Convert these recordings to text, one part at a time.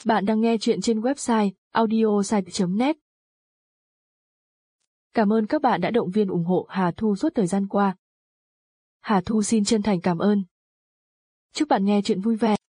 Bạn đang nghe chuyện trên website audiosite.net. Cảm ơn các bạn đã động viên ủng hộ Hà Thu suốt thời gian qua. Hà Thu xin chân thành cảm ơn. Chúc bạn nghe chuyện vui vẻ.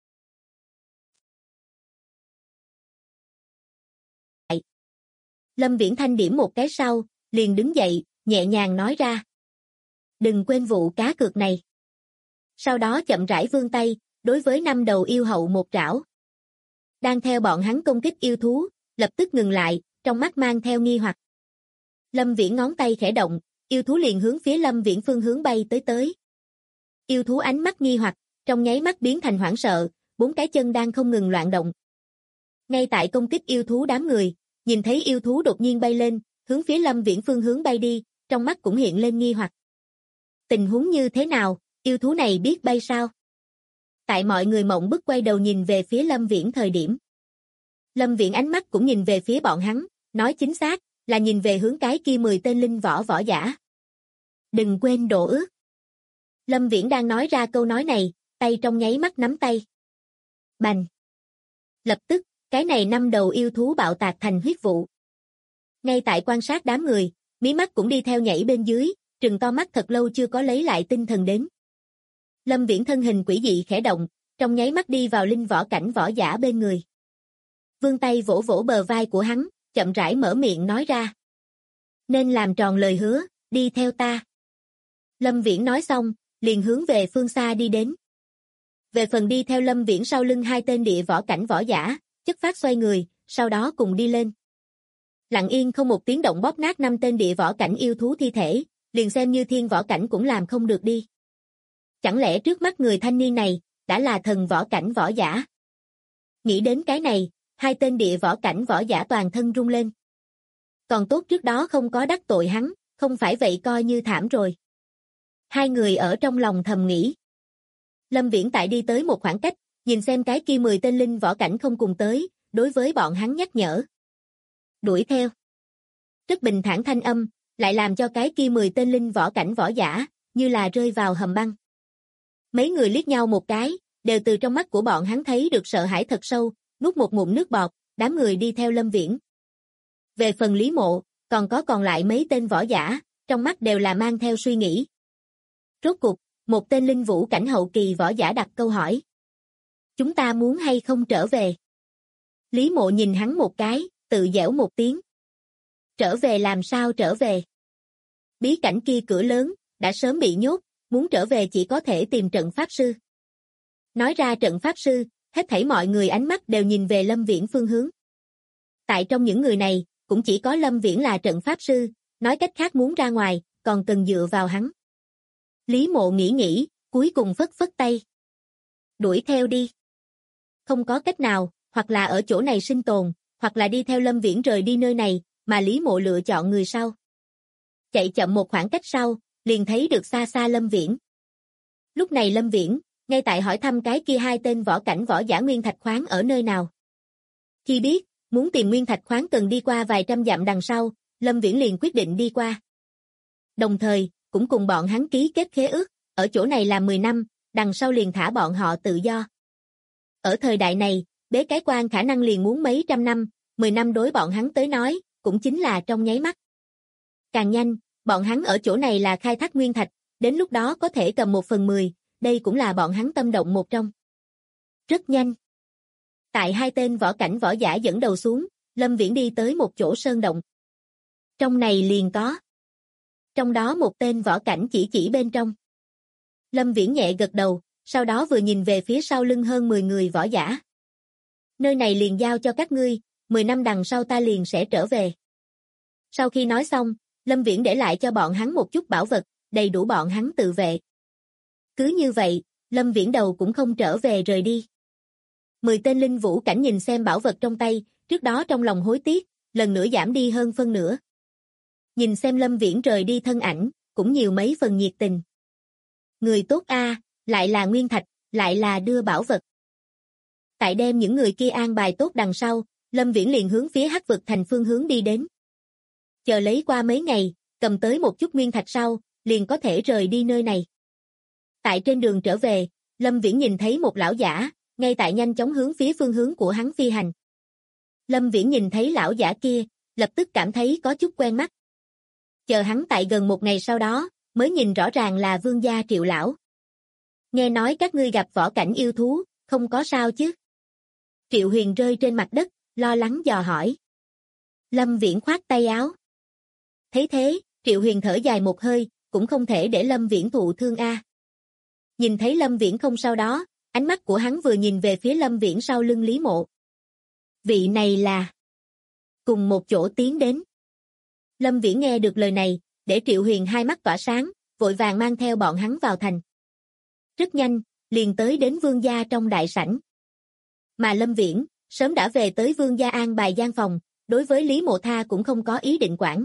Lâm Viễn Thanh điểm một cái sau, liền đứng dậy, nhẹ nhàng nói ra. Đừng quên vụ cá cược này. Sau đó chậm rãi vươn tay, đối với 5 đầu yêu hậu một trảo. Đang theo bọn hắn công kích yêu thú, lập tức ngừng lại, trong mắt mang theo nghi hoặc. Lâm Viễn ngón tay khẽ động, yêu thú liền hướng phía Lâm Viễn phương hướng bay tới. Yêu thú ánh mắt nghi hoặc, trong nháy mắt biến thành hoảng sợ, 4 cái chân đang không ngừng loạn động. Ngay tại công kích yêu thú đám người, nhìn thấy yêu thú đột nhiên bay lên, hướng phía Lâm Viễn phương hướng bay đi, trong mắt cũng hiện lên nghi hoặc. Tình huống như thế nào, yêu thú này biết bay sao? Tại mọi người mộng bức quay đầu nhìn về phía Lâm Viễn thời điểm. Lâm Viễn ánh mắt cũng nhìn về phía bọn hắn, nói chính xác, là nhìn về hướng cái kia 10 tên linh võ giả. Đừng quên độ ước. Lâm Viễn đang nói ra câu nói này, tay trong nháy mắt nắm tay. Bành. Lập tức, cái này 5 đầu yêu thú bạo tạc thành huyết vụ. Ngay tại quan sát đám người, mí mắt cũng đi theo nhảy bên dưới, trừng to mắt thật lâu chưa có lấy lại tinh thần đến. Lâm Viễn thân hình quỷ dị khẽ động, trong nháy mắt đi vào linh võ cảnh võ giả bên người. Vươn tay vỗ vỗ bờ vai của hắn, chậm rãi mở miệng nói ra. Nên làm tròn lời hứa, đi theo ta. Lâm Viễn nói xong, liền hướng về phương xa đi đến. Về phần đi theo Lâm Viễn sau lưng 2 tên địa võ cảnh võ giả, chất phát xoay người, sau đó cùng đi lên. Lặng yên không một tiếng động bóp nát 5 tên địa võ cảnh yêu thú thi thể, liền xem như thiên võ cảnh cũng làm không được đi. Chẳng lẽ trước mắt người thanh niên này, đã là thần võ cảnh võ giả? Nghĩ đến cái này, 2 tên địa võ cảnh võ giả toàn thân rung lên. Còn tốt trước đó không có đắc tội hắn, không phải vậy coi như thảm rồi. 2 người ở trong lòng thầm nghĩ. Lâm Viễn tại đi tới một khoảng cách, nhìn xem cái kia 10 tên linh võ cảnh không cùng tới, đối với bọn hắn nhắc nhở. Đuổi theo. Rất bình thản thanh âm, lại làm cho cái kia 10 tên linh võ cảnh võ giả, như là rơi vào hầm băng. Mấy người liếc nhau một cái, đều từ trong mắt của bọn hắn thấy được sợ hãi thật sâu, nuốt một ngụm nước bọt, đám người đi theo Lâm Viễn. Về phần Lý Mộ, còn lại mấy tên võ giả, trong mắt đều là mang theo suy nghĩ. Rốt cuộc, một tên linh vũ cảnh hậu kỳ võ giả đặt câu hỏi. Chúng ta muốn hay không trở về? Lý Mộ nhìn hắn một cái, tự giễu một tiếng. Trở về làm sao trở về? Bí cảnh kia cửa lớn, đã sớm bị nhốt, muốn trở về chỉ có thể tìm trận pháp sư. Nói ra trận pháp sư, hết thảy mọi người ánh mắt đều nhìn về Lâm Viễn phương hướng. Tại trong những người này, cũng chỉ có Lâm Viễn là trận pháp sư, nói cách khác muốn ra ngoài, còn cần dựa vào hắn. Lý Mộ nghĩ, cuối cùng phất tay. Đuổi theo đi. Không có cách nào, hoặc là ở chỗ này sinh tồn, hoặc là đi theo Lâm Viễn rời đi nơi này, mà Lý Mộ lựa chọn người sau. Chạy chậm một khoảng cách sau, liền thấy được xa xa Lâm Viễn. Lúc này Lâm Viễn, ngay tại hỏi thăm cái kia 2 tên võ cảnh võ giả nguyên thạch khoáng ở nơi nào. Khi biết, muốn tìm nguyên thạch khoáng cần đi qua vài trăm dặm đằng sau, Lâm Viễn liền quyết định đi qua. Đồng thời, cũng cùng bọn hắn ký kết khế ước, ở chỗ này làm 10 năm, đằng sau liền thả bọn họ tự do. Ở thời đại này, bế cái quan khả năng liền muốn mấy trăm năm, 10 năm đối bọn hắn tới nói, cũng chính là trong nháy mắt. Càng nhanh, bọn hắn ở chỗ này là khai thác nguyên thạch, đến lúc đó có thể cầm 1/10, đây cũng là bọn hắn tâm động một trong. Rất nhanh. Tại 2 tên võ cảnh võ giả dẫn đầu xuống, Lâm Viễn đi tới một chỗ sơn động. Trong này liền có. Trong đó một tên võ cảnh chỉ bên trong. Lâm Viễn nhẹ gật đầu, sau đó vừa nhìn về phía sau lưng hơn 10 người võ giả. Nơi này liền giao cho các ngươi, 10 năm đằng sau ta liền sẽ trở về. Sau khi nói xong, Lâm Viễn để lại cho bọn hắn một chút bảo vật, đầy đủ bọn hắn tự vệ. Cứ như vậy, Lâm Viễn đầu cũng không trở về rời đi. 10 tên linh vũ cảnh nhìn xem bảo vật trong tay, trước đó trong lòng hối tiếc, lần nữa giảm đi hơn phân nửa. Nhìn xem Lâm Viễn rời đi thân ảnh, cũng nhiều mấy phần nhiệt tình. Người tốt a, lại là nguyên thạch, lại là đưa bảo vật. Tại đem những người kia an bài tốt đằng sau, Lâm Viễn liền hướng phía Hắc Vực Thành phương hướng đi đến. Chờ lấy qua mấy ngày, cầm tới một chút nguyên thạch sau, liền có thể rời đi nơi này. Tại trên đường trở về, Lâm Viễn nhìn thấy một lão giả, ngay tại nhanh chóng hướng phía phương hướng của hắn phi hành. Lâm Viễn nhìn thấy lão giả kia, lập tức cảm thấy có chút quen mắt. Chờ hắn tại gần một ngày sau đó, mới nhìn rõ ràng là Vương gia Triệu lão. Nghe nói các ngươi gặp võ cảnh yêu thú, không có sao chứ? Triệu Huyền rơi trên mặt đất, lo lắng dò hỏi. Lâm Viễn khoát tay áo. Thấy thế, Triệu Huyền thở dài một hơi, cũng không thể để Lâm Viễn thụ thương a. Nhìn thấy Lâm Viễn không sao đó, ánh mắt của hắn vừa nhìn về phía Lâm Viễn sau lưng Lý Mộ. Vị này là... cùng một chỗ tiến đến. Lâm Viễn nghe được lời này, để Triệu Huyền hai mắt tỏa sáng, vội vàng mang theo bọn hắn vào thành. Rất nhanh, liền tới đến Vương gia trong đại sảnh. Mà Lâm Viễn, sớm đã về tới Vương gia an bài gian phòng, đối với Lý Mộ Tha cũng không có ý định quản.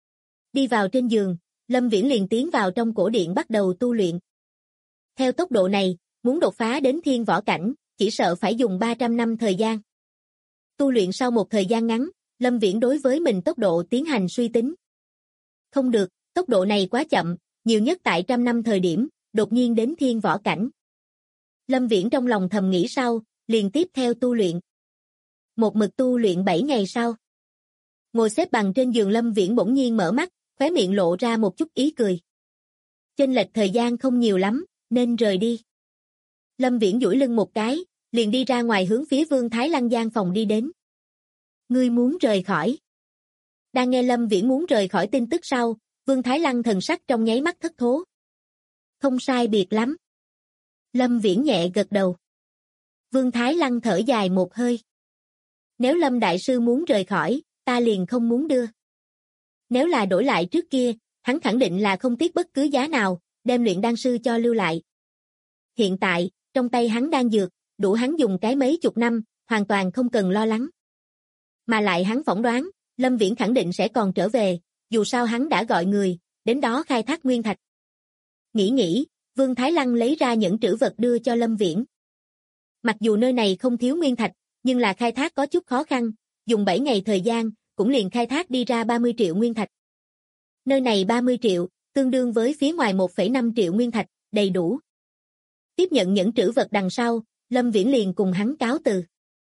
Đi vào trên giường, Lâm Viễn liền tiến vào trong cổ điện bắt đầu tu luyện. Theo tốc độ này, muốn đột phá đến thiên võ cảnh, chỉ sợ phải dùng 300 năm thời gian. Tu luyện sau một thời gian ngắn, Lâm Viễn đối với mình tốc độ tiến hành suy tính. Không được, tốc độ này quá chậm, nhiều nhất tại 100 năm thời điểm, đột nhiên đến thiên võ cảnh. Lâm Viễn trong lòng thầm nghĩ sau, liền tiếp theo tu luyện. Một mực tu luyện 7 ngày sau. Ngồi xếp bằng trên giường Lâm Viễn bỗng nhiên mở mắt, khóe miệng lộ ra một chút ý cười. Chênh lệch thời gian không nhiều lắm, nên rời đi. Lâm Viễn duỗi lưng một cái, liền đi ra ngoài hướng phía Vương Thái Lăng gian phòng đi đến. Ngươi muốn rời khỏi. Đang nghe Lâm Viễn muốn rời khỏi tin tức sau, Vương Thái Lăng thần sắc trong nháy mắt thất thố. Không sai biệt lắm. Lâm Viễn nhẹ gật đầu. Vương Thái Lăng thở dài một hơi. Nếu Lâm Đại Sư muốn rời khỏi, ta liền không muốn đưa. Nếu là đổi lại trước kia, hắn khẳng định là không tiếc bất cứ giá nào, đem luyện đan sư cho lưu lại. Hiện tại, trong tay hắn đan dược, đủ hắn dùng cái mấy chục năm, hoàn toàn không cần lo lắng. Mà lại hắn phỏng đoán, Lâm Viễn khẳng định sẽ còn trở về, dù sao hắn đã gọi người, đến đó khai thác nguyên thạch. Nghĩ, Vương Thái Lăng lấy ra những trữ vật đưa cho Lâm Viễn. Mặc dù nơi này không thiếu nguyên thạch, nhưng là khai thác có chút khó khăn, dùng 7 ngày thời gian, cũng liền khai thác đi ra 30 triệu nguyên thạch. Nơi này 30 triệu, tương đương với phía ngoài 1,5 triệu nguyên thạch, đầy đủ. Tiếp nhận những trữ vật đằng sau, Lâm Viễn liền cùng hắn cáo từ.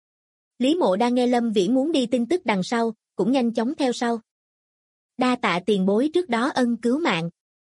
Lý Mộ đang nghe Lâm Viễn muốn đi tin tức đằng sau, cũng nhanh chóng theo sau. Đa tạ tiền bối trước đó ân cứu mạng.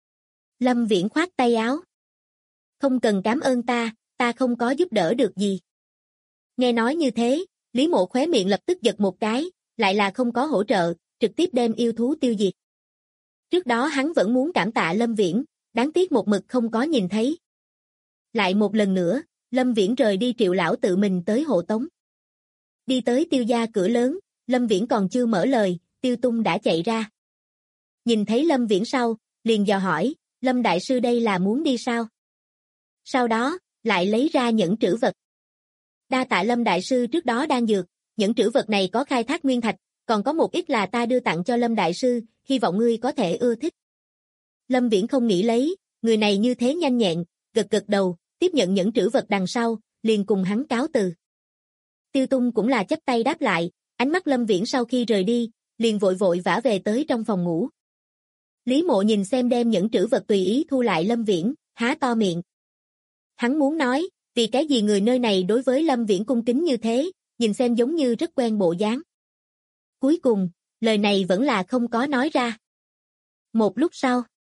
Lâm Viễn khoát tay áo. Không cần cảm ơn ta không có giúp đỡ được gì. Nghe nói như thế, Lý Mộ khóe miệng lập tức giật một cái, lại là không có hỗ trợ, trực tiếp đem yêu thú tiêu diệt. Trước đó hắn vẫn muốn cảm tạ Lâm Viễn, đáng tiếc một mực không có nhìn thấy. Lại một lần nữa, Lâm Viễn rời đi Triệu lão tự mình tới hộ tống. Đi tới Tiêu gia cửa lớn, Lâm Viễn còn chưa mở lời, Tiêu Tung đã chạy ra. Nhìn thấy Lâm Viễn sau, liền dò hỏi, Lâm Đại Sư đây là muốn đi sao? Sau đó, lại lấy ra những trữ vật. Đa tạ Lâm Đại Sư trước đó đang dược, những trữ vật này có khai thác nguyên thạch, còn có một ít là ta đưa tặng cho Lâm Đại Sư, hy vọng ngươi có thể ưa thích. Lâm Viễn không nghĩ lấy, người này như thế nhanh nhẹn, gật gật đầu, tiếp nhận những trữ vật đằng sau, liền cùng hắn cáo từ. Tiêu Tung cũng là chắp tay đáp lại, ánh mắt Lâm Viễn sau khi rời đi, liền vội vội vã về tới trong phòng ngủ. Lý Mộ nhìn xem đem những trữ vật tùy ý thu lại Lâm Viễn, há to miệng. Hắn muốn nói, vì cái gì người nơi này đối với Lâm Viễn cung kính như thế, nhìn xem giống như rất quen bộ dáng. Cuối cùng, lời này vẫn là không có nói ra. Một lúc sau,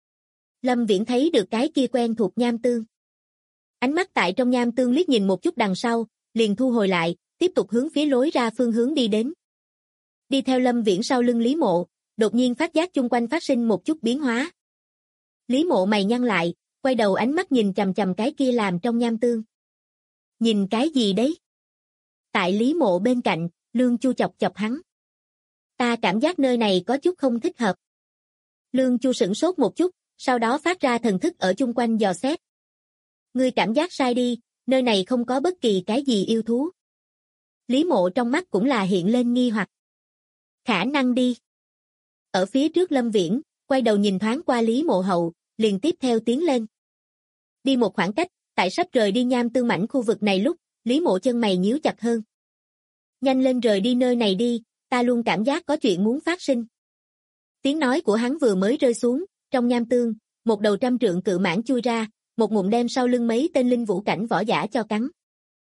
Lâm Viễn thấy được cái kia quen thuộc nham tương. Ánh mắt tại trong nham tương liếc nhìn một chút đằng sau, liền thu hồi lại, tiếp tục hướng phía lối ra phương hướng đi đến. Đi theo Lâm Viễn sau lưng Lý Mộ, đột nhiên phát giác chung quanh phát sinh một chút biến hóa. Lý Mộ mày nhăn lại, quay đầu ánh mắt nhìn chằm chằm cái kia làm trong nham tương. Nhìn cái gì đấy? Tại Lý Mộ bên cạnh, Lương Chu chọc chọc hắn. Ta cảm giác nơi này có chút không thích hợp. Lương Chu sửng sốt một chút, sau đó phát ra thần thức ở chung quanh dò xét. Ngươi cảm giác sai đi, nơi này không có bất kỳ cái gì yêu thú. Lý Mộ trong mắt cũng là hiện lên nghi hoặc. Khả năng đi. Ở phía trước Lâm Viễn, quay đầu nhìn thoáng qua Lý Mộ hậu, liền tiếp theo tiến lên. Đi một khoảng cách, tại sắp rời đi nham tương mảnh khu vực này lúc, Lý Mộ chân mày nhíu chặt hơn. Nhanh lên rời đi nơi này đi, ta luôn cảm giác có chuyện muốn phát sinh. Tiếng nói của hắn vừa mới rơi xuống, trong nham tương, một đầu 100 trượng cự mãng chui ra, một ngụm đem sau lưng mấy tên linh vũ cảnh võ giả cho cắn.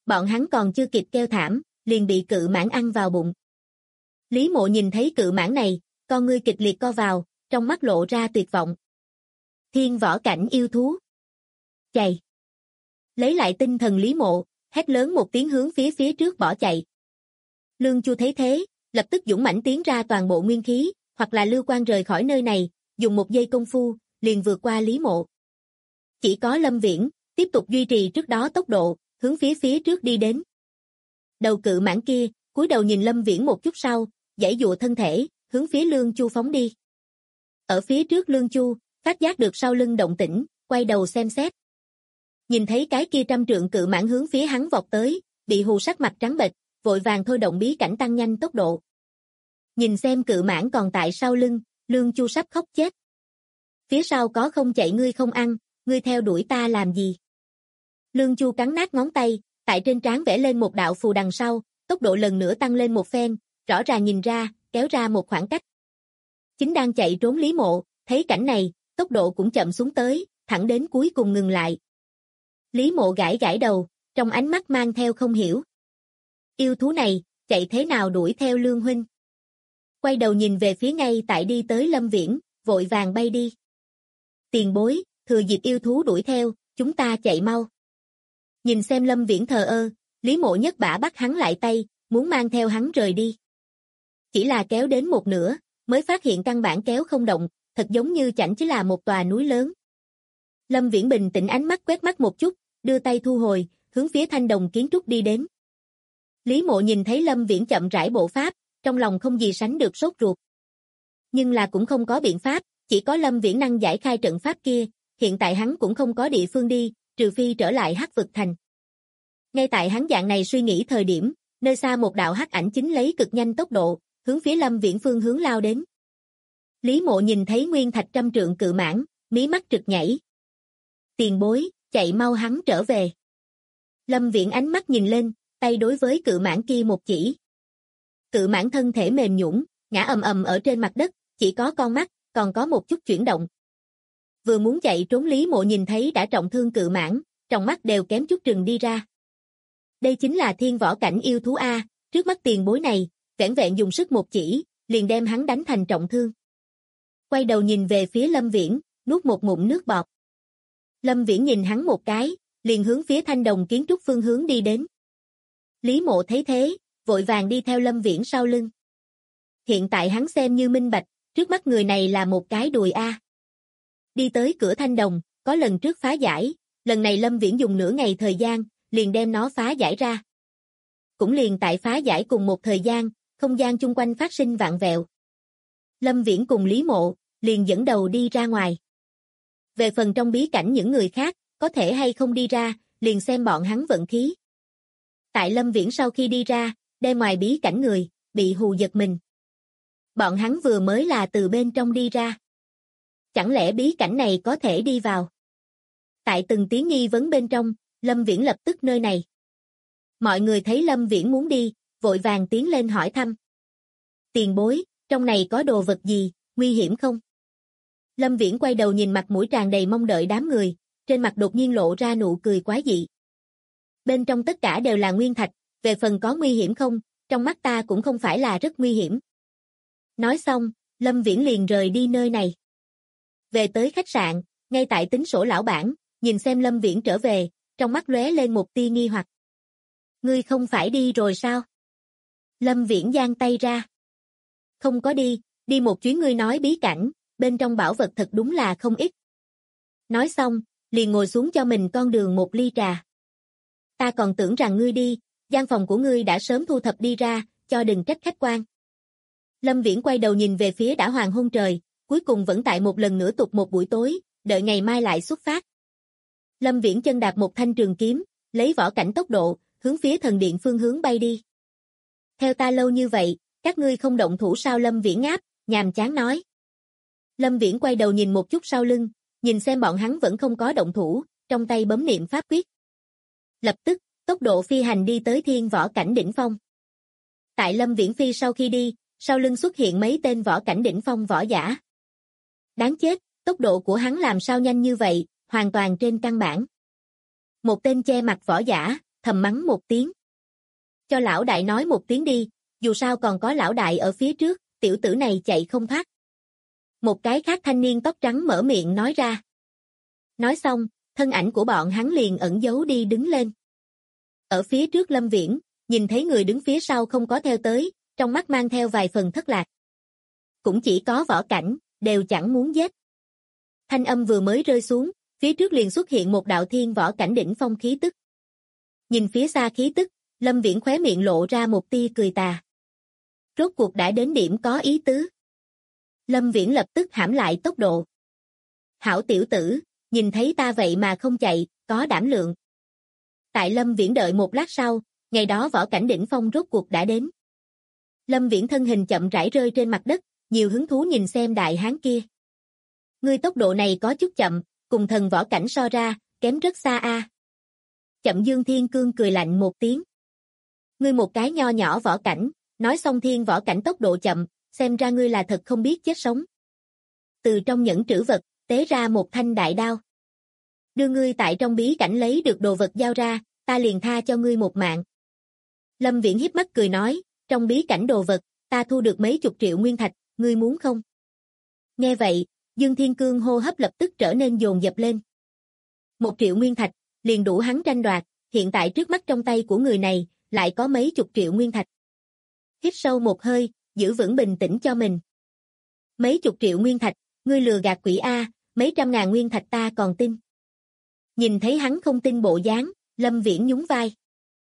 Bọn hắn còn chưa kịp kêu thảm, liền bị cự mãng ăn vào bụng. Lý Mộ nhìn thấy cự mãng này, con ngươi kịch liệt co vào, trong mắt lộ ra tuyệt vọng. Thiên võ cảnh yêu thú. Chạy. Lấy lại tinh thần Lý Mộ, hét lớn một tiếng hướng phía trước bỏ chạy. Lương Chu thấy thế, lập tức dũng mãnh tiến ra toàn bộ nguyên khí, hoặc là lưu quan rời khỏi nơi này, dùng một giây công phu, liền vượt qua Lý Mộ. Chỉ có Lâm Viễn, tiếp tục duy trì trước đó tốc độ, hướng phía trước đi đến. Đầu cự mãng kia, cúi đầu nhìn Lâm Viễn một chút sau, giãy giụa thân thể, hướng phía Lương Chu phóng đi. Ở phía trước Lương Chu, phát giác được sau lưng động tĩnh, quay đầu xem xét. Nhìn thấy cái kia 100 trượng cự mãng hướng phía hắn vọt tới, bị hù sắc mặt trắng bệch, vội vàng thôi động bí cảnh tăng nhanh tốc độ. Nhìn xem cự mãng còn tại sau lưng, Lương Chu sắp khóc chết. Phía sau có không chạy ngươi không ăn, ngươi theo đuổi ta làm gì? Lương Chu cắn nát ngón tay, tại trên trán vẽ lên một đạo phù đằng sau, tốc độ lần nữa tăng lên một phen, rõ ràng nhìn ra, kéo ra một khoảng cách. Chính đang chạy trốn Lý Mộ, thấy cảnh này, tốc độ cũng chậm xuống tới, thẳng đến cuối cùng ngừng lại. Lý Mộ gãi gãi đầu, trong ánh mắt mang theo không hiểu. Yêu thú này, chạy thế nào đuổi theo Lương huynh? Quay đầu nhìn về phía ngay tại đi tới Lâm Viễn, vội vàng bay đi. Tiền bối, thừa dịp yêu thú đuổi theo, chúng ta chạy mau. Nhìn xem Lâm Viễn thờ ơ, Lý Mộ nhất bả bắt hắn lại tay, muốn mang theo hắn rời đi. Chỉ là kéo đến một nửa, mới phát hiện căn bản kéo không động, thật giống như chẳng chỉ là một tòa núi lớn. Lâm Viễn bình tĩnh ánh mắt quét mắt một chút, đưa tay thu hồi, hướng phía thanh đồng kiến trúc đi đến. Lý Mộ nhìn thấy Lâm Viễn chậm rãi bộ pháp, trong lòng không gì sánh được sốt ruột. Nhưng là cũng không có biện pháp, chỉ có Lâm Viễn năng giải khai trận pháp kia, hiện tại hắn cũng không có địa phương đi, trừ phi trở lại Hắc Vực Thành. Ngay tại hắn dạng này suy nghĩ thời điểm, nơi xa một đạo hắc ảnh chính lấy cực nhanh tốc độ, hướng phía Lâm Viễn phương hướng lao đến. Lý Mộ nhìn thấy nguyên thạch 100 trượng cự mãng, mí mắt trực nhảy. Tiền bối, chạy mau hắn trở về. Lâm Viễn ánh mắt nhìn lên, tay đối với cự mãng kia một chỉ. Cự mãng thân thể mềm nhũn, ngã ầm ầm ở trên mặt đất, chỉ có con mắt, còn có một chút chuyển động. Vừa muốn chạy trốn Lý Mộ nhìn thấy đã trọng thương cự mãng, trong mắt đều kém chút trừng đi ra. Đây chính là thiên võ cảnh yêu thú A, trước mắt tiền bối này, vẻn vẹn dùng sức một chỉ, liền đem hắn đánh thành trọng thương. Quay đầu nhìn về phía Lâm Viễn, nuốt một ngụm nước bọt. Lâm Viễn nhìn hắn một cái, liền hướng phía thanh đồng kiến trúc phương hướng đi đến. Lý Mộ thấy thế, vội vàng đi theo Lâm Viễn sau lưng. Hiện tại hắn xem như minh bạch, trước mắt người này là một cái đùi A. Đi tới cửa thanh đồng, có lần trước phá giải, lần này Lâm Viễn dùng nửa ngày thời gian, liền đem nó phá giải ra. Cũng liền tại phá giải cùng một thời gian, không gian chung quanh phát sinh vạn vẹo. Lâm Viễn cùng Lý Mộ, liền dẫn đầu đi ra ngoài. Về phần trong bí cảnh những người khác, có thể hay không đi ra, liền xem bọn hắn vận khí. Tại Lâm Viễn sau khi đi ra, đem ngoài bí cảnh người, bị hù giật mình. Bọn hắn vừa mới là từ bên trong đi ra. Chẳng lẽ bí cảnh này có thể đi vào? Tại từng tiếng nghi vấn bên trong, Lâm Viễn lập tức nơi này. Mọi người thấy Lâm Viễn muốn đi, vội vàng tiến lên hỏi thăm. Tiền bối, trong này có đồ vật gì, nguy hiểm không? Lâm Viễn quay đầu nhìn mặt mũi tràn đầy mong đợi đám người, trên mặt đột nhiên lộ ra nụ cười quái dị. Bên trong tất cả đều là nguyên thạch, về phần có nguy hiểm không, trong mắt ta cũng không phải là rất nguy hiểm. Nói xong, Lâm Viễn liền rời đi nơi này. Về tới khách sạn, ngay tại tính sổ lão bản, nhìn xem Lâm Viễn trở về, trong mắt lóe lên một tia nghi hoặc. Ngươi không phải đi rồi sao? Lâm Viễn giang tay ra. Không có đi, đi một chuyến ngươi nói bí cảnh, bên trong bảo vật thật đúng là không ít. Nói xong, liền ngồi xuống cho mình con đường một ly trà. Ta còn tưởng rằng ngươi đi, gian phòng của ngươi đã sớm thu thập đi ra, cho đừng trách khách quan. Lâm Viễn quay đầu nhìn về phía đã hoàng hôn trời, cuối cùng vẫn tại một lần nữa tục một buổi tối, đợi ngày mai lại xuất phát. Lâm Viễn chân đạp một thanh trường kiếm, lấy võ cảnh tốc độ, hướng phía thần điện phương hướng bay đi. Theo ta lâu như vậy, các ngươi không động thủ sao? Lâm Viễn ngáp, nhàm chán nói. Lâm Viễn quay đầu nhìn một chút sau lưng, nhìn xem bọn hắn vẫn không có động thủ, trong tay bấm niệm pháp quyết. Lập tức, tốc độ phi hành đi tới thiên võ cảnh đỉnh phong. Tại Lâm Viễn phi sau khi đi, sau lưng xuất hiện mấy tên võ cảnh đỉnh phong võ giả. Đáng chết, tốc độ của hắn làm sao nhanh như vậy, hoàn toàn trên căn bản. Một tên che mặt võ giả, thầm mắng một tiếng. Cho lão đại nói một tiếng đi, dù sao còn có lão đại ở phía trước, tiểu tử này chạy không thoát. Một cái khác thanh niên tóc trắng mở miệng nói ra. Nói xong, thân ảnh của bọn hắn liền ẩn giấu đi đứng lên. Ở phía trước Lâm Viễn, nhìn thấy người đứng phía sau không có theo tới, trong mắt mang theo vài phần thất lạc. Cũng chỉ có Võ Cảnh, đều chẳng muốn giết. Thanh âm vừa mới rơi xuống, phía trước liền xuất hiện một đạo thiên võ cảnh đỉnh phong khí tức. Nhìn phía xa khí tức, Lâm Viễn khóe miệng lộ ra một tia cười tà. Rốt cuộc đã đến điểm có ý tứ. Lâm Viễn lập tức hãm lại tốc độ. Hảo tiểu tử, nhìn thấy ta vậy mà không chạy, có đảm lượng. Tại Lâm Viễn đợi một lát sau, ngày đó võ cảnh đỉnh phong rốt cuộc đã đến. Lâm Viễn thân hình chậm rãi rơi trên mặt đất, nhiều hứng thú nhìn xem đại hán kia. Ngươi tốc độ này có chút chậm, cùng thần võ cảnh so ra, kém rất xa a. Chậm Dương Thiên Cương cười lạnh một tiếng. Ngươi một cái nho nhỏ võ cảnh, nói xong thiên võ cảnh tốc độ chậm, xem ra ngươi là thật không biết chết sống. Từ trong nhẫn trữ vật, tế ra một thanh đại đao. Đưa ngươi tại trong bí cảnh lấy được đồ vật giao ra, ta liền tha cho ngươi một mạng. Lâm Viễn hiếp mắt cười nói, trong bí cảnh đồ vật, ta thu được mấy chục triệu nguyên thạch, ngươi muốn không? Nghe vậy, Dương Thiên Cương hô hấp lập tức trở nên dồn dập lên. 1 triệu nguyên thạch, liền đủ hắn tranh đoạt, hiện tại trước mắt trong tay của người này, lại có mấy chục triệu nguyên thạch. Hít sâu một hơi, giữ vững bình tĩnh cho mình. Mấy chục triệu nguyên thạch, ngươi lừa gạt quỷ A, mấy trăm ngàn nguyên thạch ta còn tin. Nhìn thấy hắn không tin bộ dáng, Lâm Viễn nhún vai.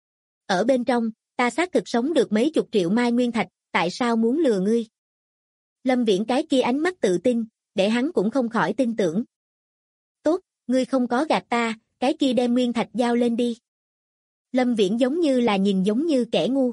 Ở bên trong, ta xác thực sống được mấy chục triệu mai nguyên thạch, tại sao muốn lừa ngươi? Lâm Viễn cái kia ánh mắt tự tin, để hắn cũng không khỏi tin tưởng. Tốt, ngươi không có gạt ta, cái kia đem nguyên thạch giao lên đi. Lâm Viễn giống như là nhìn giống như kẻ ngu.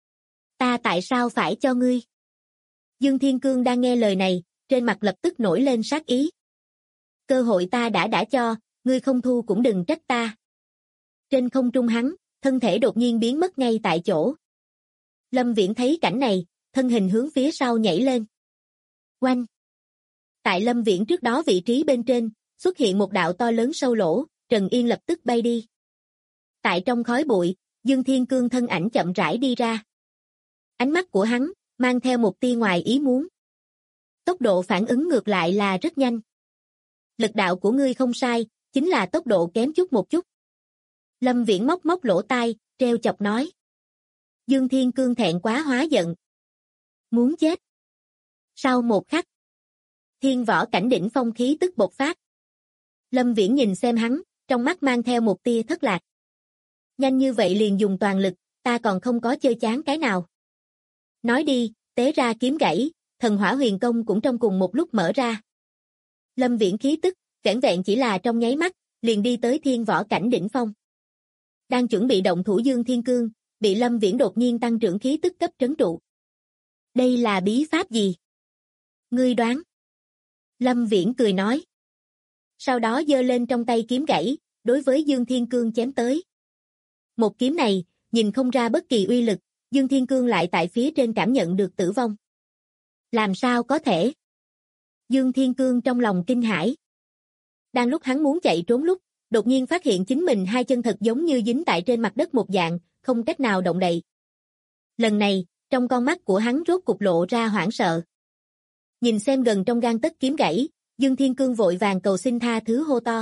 Ta tại sao phải cho ngươi? Dương Thiên Cương đang nghe lời này, trên mặt lập tức nổi lên sát ý. Cơ hội ta đã cho, ngươi không thu cũng đừng trách ta. Trên không trung hắn, thân thể đột nhiên biến mất ngay tại chỗ. Lâm Viễn thấy cảnh này, thân hình hướng phía sau nhảy lên. Oanh! Tại Lâm Viễn trước đó vị trí bên trên, xuất hiện một đạo to lớn sâu lỗ, Trần Yên lập tức bay đi. Tại trong khói bụi, Dương Thiên Cương thân ảnh chậm rãi đi ra. Ánh mắt của hắn, mang theo một tia ngoài ý muốn. Tốc độ phản ứng ngược lại là rất nhanh. Lực đạo của ngươi không sai, chính là tốc độ kém chút một chút. Lâm Viễn móc móc lỗ tai, treo chọc nói. Dương Thiên Cương thẹn quá hóa giận. Muốn chết. Sau một khắc, thiên võ cảnh đỉnh phong khí tức bộc phát. Lâm Viễn nhìn xem hắn, trong mắt mang theo một tia thất lạc. Nhanh như vậy liền dùng toàn lực, ta còn không có chơi chán cái nào. Nói đi, tế ra kiếm gãy, thần hỏa huyền công cũng trong cùng một lúc mở ra. Lâm Viễn khí tức, vẻn vẹn chỉ là trong nháy mắt, liền đi tới thiên võ cảnh đỉnh phong. Đang chuẩn bị động thủ Dương Thiên Cương, bị Lâm Viễn đột nhiên tăng trưởng khí tức cấp trấn trụ. Đây là bí pháp gì? Ngươi đoán. Lâm Viễn cười nói. Sau đó giơ lên trong tay kiếm gãy, đối với Dương Thiên Cương chém tới. Một kiếm này, nhìn không ra bất kỳ uy lực, Dương Thiên Cương lại tại phía trên cảm nhận được tử vong. Làm sao có thể? Dương Thiên Cương trong lòng kinh hãi. Đang lúc hắn muốn chạy trốn lúc, đột nhiên phát hiện chính mình hai chân thật giống như dính tại trên mặt đất một dạng, không cách nào động đậy. Lần này, trong con mắt của hắn rốt cục lộ ra hoảng sợ. Nhìn xem gần trong gang tấc kiếm gãy, Dương Thiên Cương vội vàng cầu xin tha thứ hô to.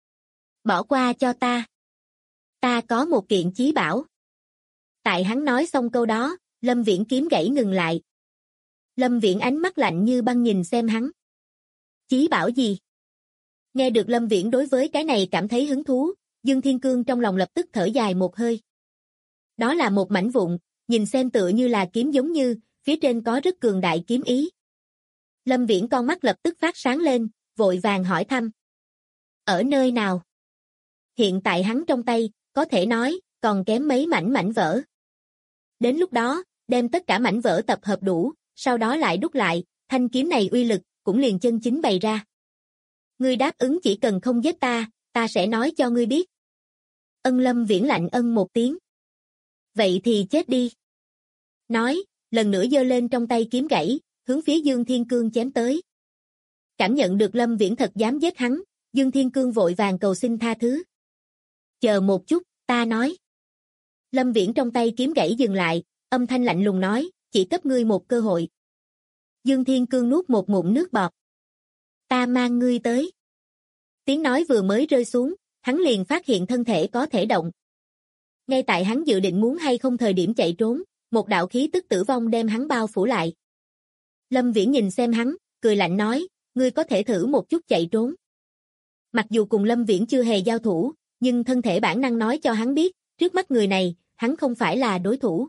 Bỏ qua cho ta. Ta có một kiện chí bảo. Tại hắn nói xong câu đó, Lâm Viễn kiếm gãy ngừng lại. Lâm Viễn ánh mắt lạnh như băng nhìn xem hắn. Chí bảo gì? Nghe được Lâm Viễn đối với cái này cảm thấy hứng thú, Dương Thiên Cương trong lòng lập tức thở dài một hơi. Đó là một mảnh vụn, nhìn xem tựa như là kiếm giống như, phía trên có rất cường đại kiếm ý. Lâm Viễn con mắt lập tức phát sáng lên, vội vàng hỏi thăm. Ở nơi nào? Hiện tại hắn trong tay, có thể nói, còn kém mấy mảnh vỡ. Đến lúc đó, đem tất cả mảnh vỡ tập hợp đủ, sau đó lại đúc lại, thanh kiếm này uy lực, cũng liền chân chính bày ra. Ngươi đáp ứng chỉ cần không giết ta, ta sẽ nói cho ngươi biết. Lâm Viễn lạnh một tiếng. Vậy thì chết đi. Nói, lần nữa giơ lên trong tay kiếm gãy, hướng phía Dương Thiên Cương chém tới. Cảm nhận được Lâm Viễn thật dám giết hắn, Dương Thiên Cương vội vàng cầu xin tha thứ. Chờ một chút, ta nói. Lâm Viễn trong tay kiếm gãy dừng lại, âm thanh lạnh lùng nói, chỉ cấp ngươi một cơ hội. Dương Thiên Cương nuốt một ngụm nước bọt. Ta mang ngươi tới. Tiếng nói vừa mới rơi xuống, hắn liền phát hiện thân thể có thể động. Ngay tại hắn dự định muốn hay không thời điểm chạy trốn, một đạo khí tức tử vong đem hắn bao phủ lại. Lâm Viễn nhìn xem hắn, cười lạnh nói, ngươi có thể thử một chút chạy trốn. Mặc dù cùng Lâm Viễn chưa hề giao thủ, nhưng thân thể bản năng nói cho hắn biết, trước mắt người này, hắn không phải là đối thủ.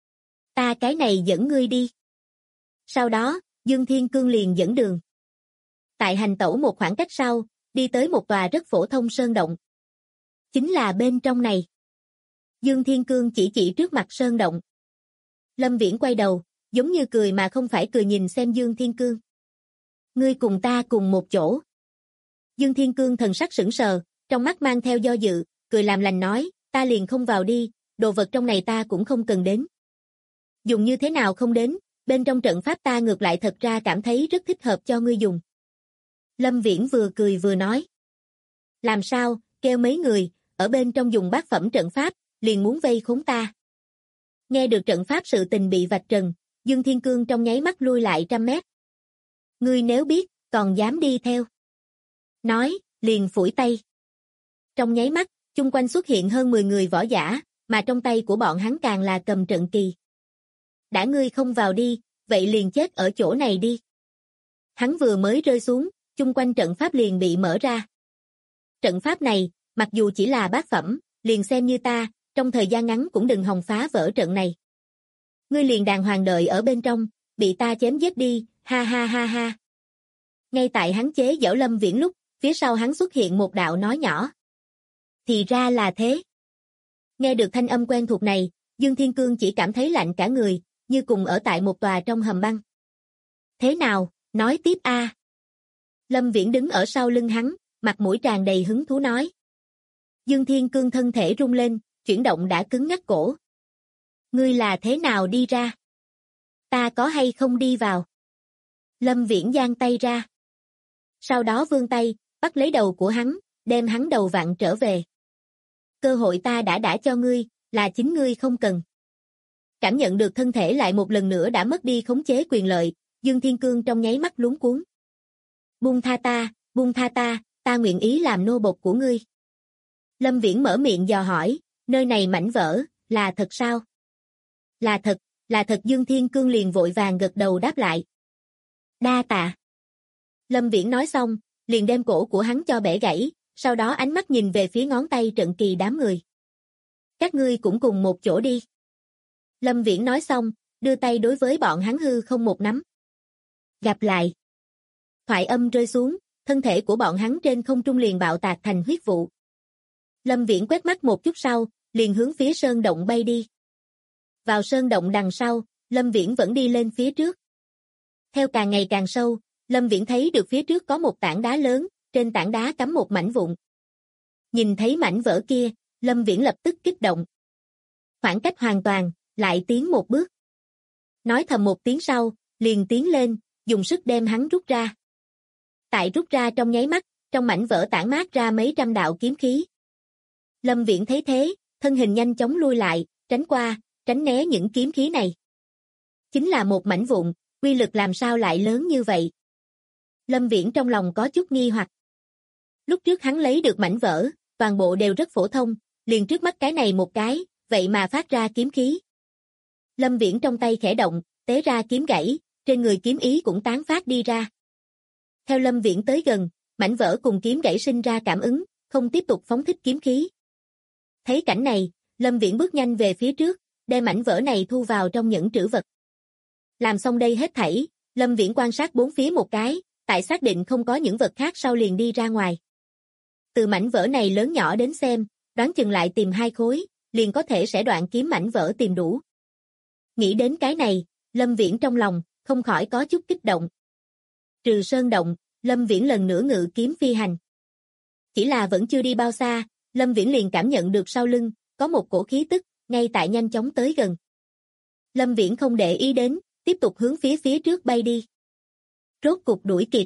Ta cái này dẫn ngươi đi. Sau đó, Dương Thiên Cương liền dẫn đường. Tại hành tẩu một khoảng cách sau, đi tới một tòa rất phổ thông sơn động. Chính là bên trong này. Dương Thiên Cương chỉ trước mặt sơn động. Lâm Viễn quay đầu, giống như cười mà không phải cười nhìn xem Dương Thiên Cương. Ngươi cùng ta cùng một chỗ. Dương Thiên Cương thần sắc sững sờ, trong mắt mang theo do dự, cười làm lành nói, ta liền không vào đi, đồ vật trong này ta cũng không cần đến. Dùng như thế nào không đến, bên trong trận pháp ta ngược lại thật ra cảm thấy rất thích hợp cho ngươi dùng. Lâm Viễn vừa cười vừa nói. Làm sao, kêu mấy người, ở bên trong dùng bát phẩm trận pháp, liền muốn vây khốn ta. Nghe được trận pháp sự tình bị vạch trần, Dương Thiên Cương trong nháy mắt lui lại 100 mét. Ngươi nếu biết, còn dám đi theo. Nói, liền phủi tay. Trong nháy mắt, chung quanh xuất hiện hơn 10 người võ giả, mà trong tay của bọn hắn càng là cầm trận kỳ. Đã ngươi không vào đi, vậy liền chết ở chỗ này đi. Hắn vừa mới rơi xuống, chung quanh trận pháp liền bị mở ra. Trận pháp này, mặc dù chỉ là bát phẩm, liền xem như ta, trong thời gian ngắn cũng đừng hòng phá vỡ trận này. Ngươi liền đàng hoàng đợi ở bên trong, bị ta chém giết đi, ha ha ha ha. Ngay tại hắn chế giễu Lâm Viễn lúc, phía sau hắn xuất hiện một đạo nói nhỏ. Thì ra là thế. Nghe được thanh âm quen thuộc này, Dương Thiên Cương chỉ cảm thấy lạnh cả người, như cùng ở tại một tòa trong hầm băng. Thế nào, nói tiếp a. Lâm Viễn đứng ở sau lưng hắn, mặt mũi tràn đầy hứng thú nói. Dương Thiên Cương thân thể rung lên, chuyển động đã cứng ngắc cổ. Ngươi là thế nào đi ra? Ta có hay không đi vào? Lâm Viễn giang tay ra. Sau đó vươn tay, bắt lấy đầu của hắn, đem hắn đầu vặn trở về. Cơ hội ta đã cho ngươi, là chính ngươi không cần. Cảm nhận được thân thể lại một lần nữa đã mất đi khống chế quyền lợi, Dương Thiên Cương trong nháy mắt luống cuống. Buông tha ta, ta nguyện ý làm nô bộc của ngươi. Lâm Viễn mở miệng dò hỏi, nơi này mảnh vỡ, là thật sao? Là thật Dương Thiên Cương liền vội vàng gật đầu đáp lại. Đa tạ. Lâm Viễn nói xong, liền đem cổ của hắn cho bẻ gãy, sau đó ánh mắt nhìn về phía ngón tay trận kỳ đám người. Các ngươi cũng cùng một chỗ đi. Lâm Viễn nói xong, đưa tay đối với bọn hắn hư không một nắm. Gặp lại. Thoại âm rơi xuống, thân thể của bọn hắn trên không trung liền bạo tạc thành huyết vụ. Lâm Viễn quét mắt một chút sau, liền hướng phía sơn động bay đi. Vào sơn động đằng sau, Lâm Viễn vẫn đi lên phía trước. Theo càng ngày càng sâu, Lâm Viễn thấy được phía trước có một tảng đá lớn, trên tảng đá cắm một mảnh vụn. Nhìn thấy mảnh vỡ kia, Lâm Viễn lập tức kích động. Khoảng cách hoàn toàn, lại tiến một bước. Nói thầm một tiếng sau, liền tiến lên, dùng sức đem hắn rút ra. Tại rút ra trong nháy mắt, trong mảnh vỡ tản mát ra mấy trăm đạo kiếm khí. Lâm Viễn thấy thế, thân hình nhanh chóng lui lại, tránh né những kiếm khí này. Chính là một mảnh vụn, uy lực làm sao lại lớn như vậy? Lâm Viễn trong lòng có chút nghi hoặc. Lúc trước hắn lấy được mảnh vỡ, toàn bộ đều rất phổ thông, liền trước mắt cái này một cái, vậy mà phát ra kiếm khí. Lâm Viễn trong tay khẽ động, tế ra kiếm gãy, trên người kiếm ý cũng tán phát đi ra. Theo Lâm Viễn tới gần, mảnh vỡ cùng kiếm gãy sinh ra cảm ứng, không tiếp tục phóng thích kiếm khí. Thấy cảnh này, Lâm Viễn bước nhanh về phía trước, đem mảnh vỡ này thu vào trong nhẫn trữ vật. Làm xong đây hết thảy, Lâm Viễn quan sát bốn phía một cái, tại xác định không có những vật khác sau liền đi ra ngoài. Từ mảnh vỡ này lớn nhỏ đến xem, đoán chừng lại tìm 2 khối, liền có thể sẽ đoạn kiếm mảnh vỡ tìm đủ. Nghĩ đến cái này, Lâm Viễn trong lòng, không khỏi có chút kích động. Trừ sơn động, Lâm Viễn lần nữa ngự kiếm phi hành. Chỉ là vẫn chưa đi bao xa, Lâm Viễn liền cảm nhận được sau lưng, có một cổ khí tức, ngay tại nhanh chóng tới gần. Lâm Viễn không để ý đến, tiếp tục hướng phía trước bay đi. Rốt cục đuổi kịp.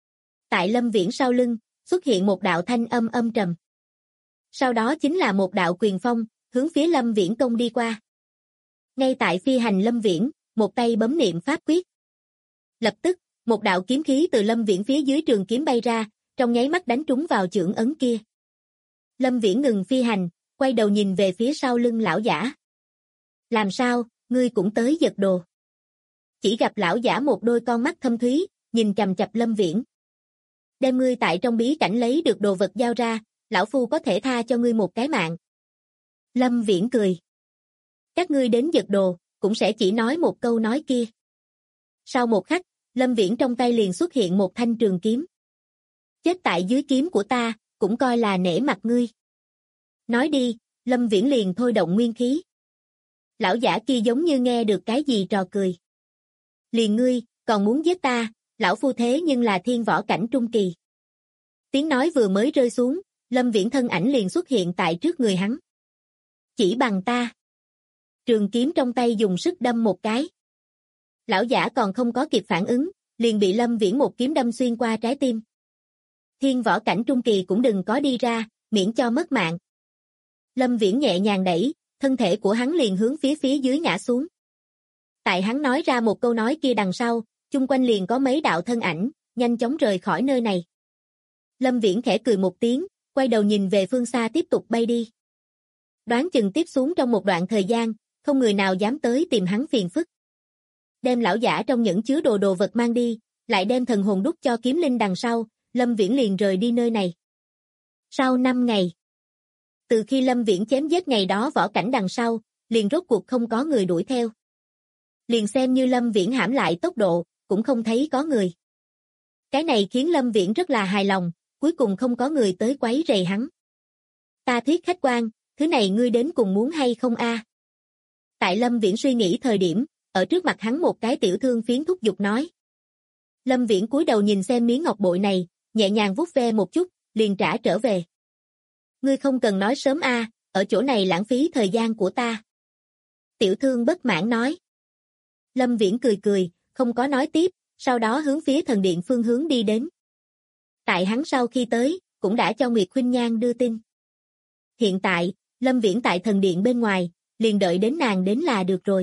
Tại Lâm Viễn sau lưng, xuất hiện một đạo thanh âm âm trầm. Sau đó chính là một đạo quyền phong, hướng phía Lâm Viễn công đi qua. Ngay tại phi hành Lâm Viễn, một tay bấm niệm pháp quyết. Lập tức, một đạo kiếm khí từ Lâm Viễn phía dưới trường kiếm bay ra, trong nháy mắt đánh trúng vào chưởng ấn kia. Lâm Viễn ngừng phi hành, quay đầu nhìn về phía sau lưng lão giả. Làm sao, ngươi cũng tới giật đồ. Chỉ gặp lão giả một đôi con mắt thâm thúy, nhìn chằm chằm Lâm Viễn. Đem ngươi tại trong bí cảnh lấy được đồ vật giao ra, lão phu có thể tha cho ngươi một cái mạng. Lâm Viễn cười. Các ngươi đến giật đồ, cũng sẽ chỉ nói một câu nói kia. Sau một khắc, Lâm Viễn trong tay liền xuất hiện một thanh trường kiếm. Chết tại dưới kiếm của ta, cũng coi là nể mặt ngươi. Nói đi, Lâm Viễn liền thôi động nguyên khí. Lão giả kia giống như nghe được cái gì trò cười. Liền ngươi, còn muốn giết ta, lão phu thế nhưng là thiên võ cảnh trung kỳ. Tiếng nói vừa mới rơi xuống, Lâm Viễn thân ảnh liền xuất hiện tại trước người hắn. Chỉ bằng ta. Trường kiếm trong tay dùng sức đâm một cái. Lão giả còn không có kịp phản ứng, liền bị Lâm Viễn một kiếm đâm xuyên qua trái tim. Thiên võ cảnh trung kỳ cũng đừng có đi ra, miễn cho mất mạng. Lâm Viễn nhẹ nhàng đẩy, thân thể của hắn liền hướng phía dưới ngã xuống. Tại hắn nói ra một câu nói kia đằng sau, chung quanh liền có mấy đạo thân ảnh, nhanh chóng rời khỏi nơi này. Lâm Viễn khẽ cười một tiếng, quay đầu nhìn về phương xa tiếp tục bay đi. Đoán chừng tiếp xuống trong một đoạn thời gian, không người nào dám tới tìm hắn phiền phức. Đem lão giả trong những chứa đồ vật mang đi, lại đem thần hồn đúc cho kiếm linh đằng sau, Lâm Viễn liền rời đi nơi này. Sau 5 ngày, từ khi Lâm Viễn chém giết ngày đó võ cảnh đằng sau, liền rốt cuộc không có người đuổi theo. Liền xem như Lâm Viễn hãm lại tốc độ, cũng không thấy có người. Cái này khiến Lâm Viễn rất là hài lòng, cuối cùng không có người tới quấy rầy hắn. Ta thuyết khách quan, thứ này ngươi đến cùng muốn hay không a? Tại Lâm Viễn suy nghĩ thời điểm, ở trước mặt hắn một cái tiểu thương phiến thúc giục nói. Lâm Viễn cúi đầu nhìn xem miếng ngọc bội này, nhẹ nhàng vuốt ve một chút, liền trả trở về. Ngươi không cần nói sớm a, ở chỗ này lãng phí thời gian của ta. Tiểu thương bất mãn nói. Lâm Viễn cười cười, không có nói tiếp, sau đó hướng phía thần điện phương hướng đi đến. Tại hắn sau khi tới, cũng đã cho Nguyệt Khuynh Nhan đưa tin. Hiện tại, Lâm Viễn tại thần điện bên ngoài, liền đợi đến nàng đến là được rồi.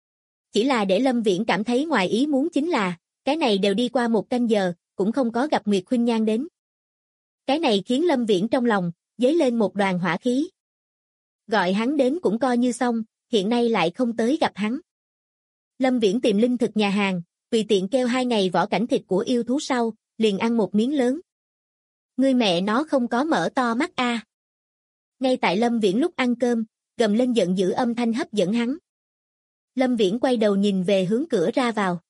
Chỉ là để Lâm Viễn cảm thấy ngoài ý muốn chính là, cái này đều đi qua 1 canh giờ, cũng không có gặp Nguyệt Khuynh Nhan đến. Cái này khiến Lâm Viễn trong lòng, dấy lên một đoàn hỏa khí. Gọi hắn đến cũng coi như xong, hiện nay lại không tới gặp hắn. Lâm Viễn tìm linh thực nhà hàng, tùy tiện kêu 2 ngày võ cảnh thịt của yêu thú sau, liền ăn một miếng lớn. Ngươi mẹ nó không có mở to mắt a. Ngay tại Lâm Viễn lúc ăn cơm, gầm lên giận dữ âm thanh hấp dẫn hắn. Lâm Viễn quay đầu nhìn về hướng cửa ra vào.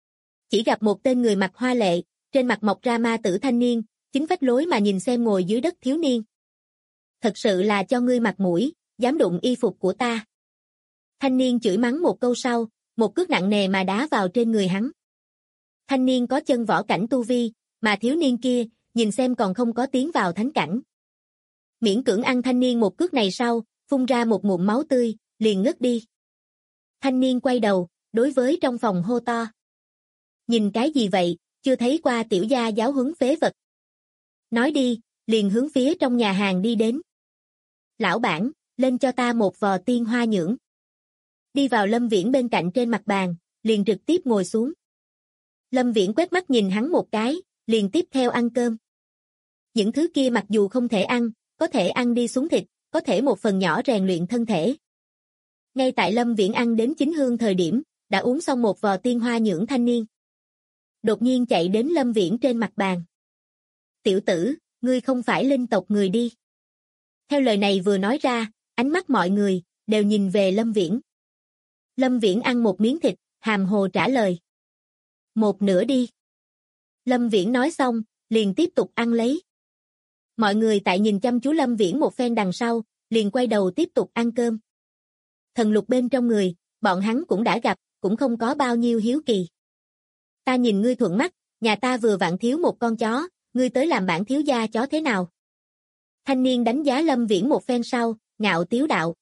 Chỉ gặp một tên người mặc hoa lệ, trên mặt mọc ra ma tử thanh niên, chính phách lối mà nhìn xem ngồi dưới đất thiếu niên. Thật sự là cho ngươi mặt mũi, dám đụng y phục của ta. Thanh niên chửi mắng một câu sau, một cước nặng nề mà đá vào trên người hắn. Thanh niên có chân võ cảnh tu vi, mà thiếu niên kia, nhìn xem còn không có tiến vào thánh cảnh. Miễn cưỡng ăn thanh niên một cước này sau, phun ra một ngụm máu tươi, liền ngất đi. Thanh niên quay đầu, đối với trong phòng hô to. Nhìn cái gì vậy, chưa thấy qua tiểu gia giáo huấn phế vật. Nói đi, liền hướng phía trong nhà hàng đi đến. Lão bản, lên cho ta một vò tiên hoa nhưỡng. Đi vào Lâm Viễn bên cạnh trên mặt bàn, liền trực tiếp ngồi xuống. Lâm Viễn quét mắt nhìn hắn một cái, liền tiếp theo ăn cơm. Những thứ kia mặc dù không thể ăn, có thể ăn đi xuống thịt, có thể một phần nhỏ rèn luyện thân thể. Ngay tại Lâm Viễn ăn đến chính hương thời điểm, đã uống xong một vò tiên hoa nhưỡng thanh niên. Đột nhiên chạy đến Lâm Viễn trên mặt bàn. Tiểu tử, ngươi không phải linh tộc người đi. Theo lời này vừa nói ra, ánh mắt mọi người, đều nhìn về Lâm Viễn. Lâm Viễn ăn một miếng thịt, hàm hồ trả lời. Một nửa đi. Lâm Viễn nói xong, liền tiếp tục ăn lấy. Mọi người tại nhìn chăm chú Lâm Viễn một phen đằng sau, liền quay đầu tiếp tục ăn cơm. Thần lục bên trong người, bọn hắn cũng đã gặp, cũng không có bao nhiêu hiếu kỳ. Ta nhìn ngươi thuận mắt, nhà ta vừa vặn thiếu một con chó, ngươi tới làm bản thiếu gia chó thế nào? Thanh niên đánh giá Lâm Viễn một phen sau, ngạo tiếu đạo.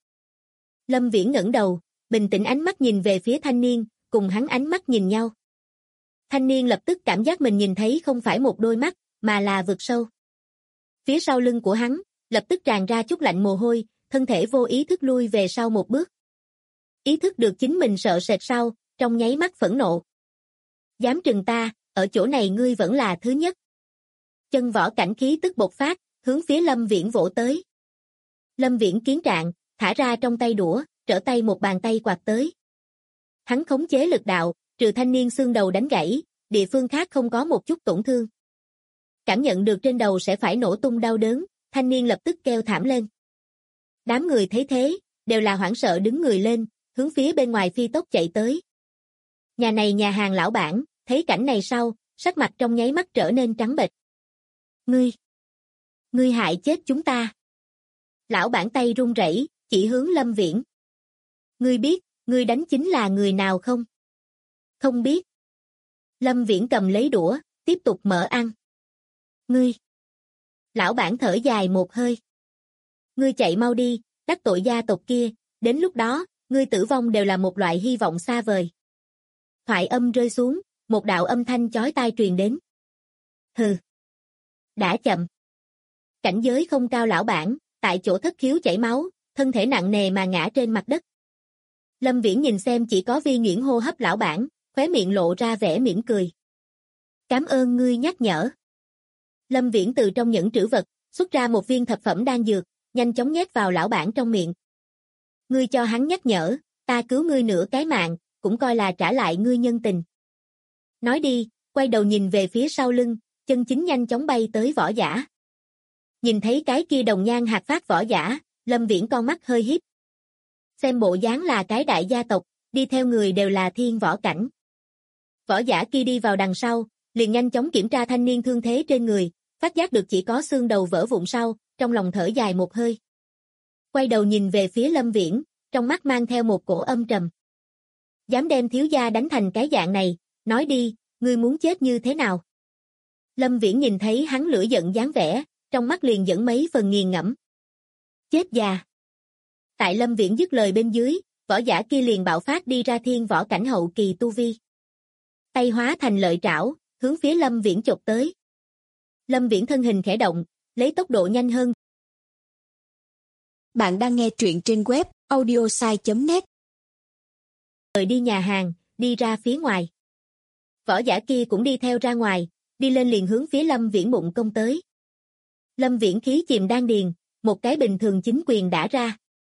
Lâm Viễn ngẩng đầu, bình tĩnh ánh mắt nhìn về phía thanh niên, cùng hắn ánh mắt nhìn nhau. Thanh niên lập tức cảm giác mình nhìn thấy không phải một đôi mắt, mà là vực sâu. Phía sau lưng của hắn, lập tức tràn ra chút lạnh mồ hôi, thân thể vô ý thức lui về sau một bước. Ý thức được chính mình sợ sệt sau, trong nháy mắt phẫn nộ. Dám trừng ta, ở chỗ này ngươi vẫn là thứ nhất. Chân võ cảnh khí tức bộc phát, hướng phía Lâm Viễn vỗ tới. Lâm Viễn kiến trạng, thả ra trong tay đũa, trở tay một bàn tay quạt tới. Hắn khống chế lực đạo, trừ thanh niên xương đầu đánh gãy, địa phương khác không có một chút tổn thương. Cảm nhận được trên đầu sẽ phải nổ tung đau đớn, thanh niên lập tức kêu thảm lên. Đám người thấy thế, đều là hoảng sợ đứng người lên, hướng phía bên ngoài phi tốc chạy tới. Nhà này nhà hàng lão bản, thấy cảnh này sau, sắc mặt trong nháy mắt trở nên trắng bệch. Ngươi hại chết chúng ta. Lão bản tay run rẩy, chỉ hướng Lâm Viễn. Ngươi biết, ngươi đánh chính là người nào không? Không biết. Lâm Viễn cầm lấy đũa, tiếp tục mở ăn. Ngươi. Lão bản thở dài một hơi. Ngươi chạy mau đi, đắc tội gia tộc kia, đến lúc đó, ngươi tử vong đều là một loại hy vọng xa vời. Thoại âm rơi xuống, một đạo âm thanh chói tai truyền đến. Hừ. Đã chậm. Cảnh giới không cao lão bản, tại chỗ thất khiếu chảy máu, thân thể nặng nề mà ngã trên mặt đất. Lâm Viễn nhìn xem chỉ có vi nhuyễn hô hấp lão bản, khóe miệng lộ ra vẻ mỉm cười. Cảm ơn ngươi nhắc nhở. Lâm Viễn từ trong nhẫn trữ vật, xuất ra một viên thập phẩm đan dược, nhanh chóng nhét vào lão bản trong miệng. Ngươi cho hắn nhắc nhở, ta cứu ngươi nửa cái mạng, cũng coi là trả lại ngươi nhân tình. Nói đi, quay đầu nhìn về phía sau lưng, chân chính nhanh chóng bay tới võ giả. Nhìn thấy cái kia đồng nhan hạt phát võ giả, Lâm Viễn con mắt hơi híp. Xem bộ dáng là cái đại gia tộc, đi theo người đều là thiên võ cảnh. Võ giả kia đi vào đằng sau, liền nhanh chóng kiểm tra thanh niên thương thế trên người, phát giác được chỉ có xương đầu vỡ vụn sau, trong lòng thở dài một hơi. Quay đầu nhìn về phía Lâm Viễn, trong mắt mang theo một cổ âm trầm. Dám đem thiếu gia đánh thành cái dạng này, nói đi, ngươi muốn chết như thế nào? Lâm Viễn nhìn thấy hắn lửa giận dáng vẻ, trong mắt liền dẫn mấy phần nghiền ngẫm. Chết già. Tại Lâm Viễn dứt lời bên dưới, võ giả kia liền bạo phát đi ra thiên võ cảnh hậu kỳ tu vi. Tay hóa thành lợi trảo, hướng phía Lâm Viễn chộp tới. Lâm Viễn thân hình khẽ động, lấy tốc độ nhanh hơn. Bạn đang nghe truyện trên web audiosai.net. Rời đi nhà hàng, đi ra phía ngoài. Võ giả kia cũng đi theo ra ngoài, đi lên liền hướng phía Lâm Viễn bụng công tới. Lâm Viễn khí chìm đan điền, một cái bình thường chính quyền đã ra.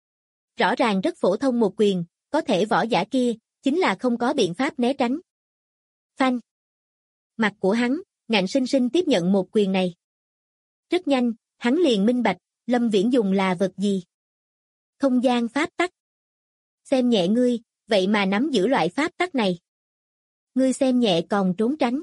Rõ ràng rất phổ thông một quyền, có thể võ giả kia, chính là không có biện pháp né tránh. Phanh. Mặt của hắn, ngạnh sinh sinh tiếp nhận một quyền này. Rất nhanh, hắn liền minh bạch, Lâm Viễn dùng là vật gì. Không gian pháp tắc. Xem nhẹ ngươi, vậy mà nắm giữ loại pháp tắc này. Ngươi xem nhẹ còn trốn tránh.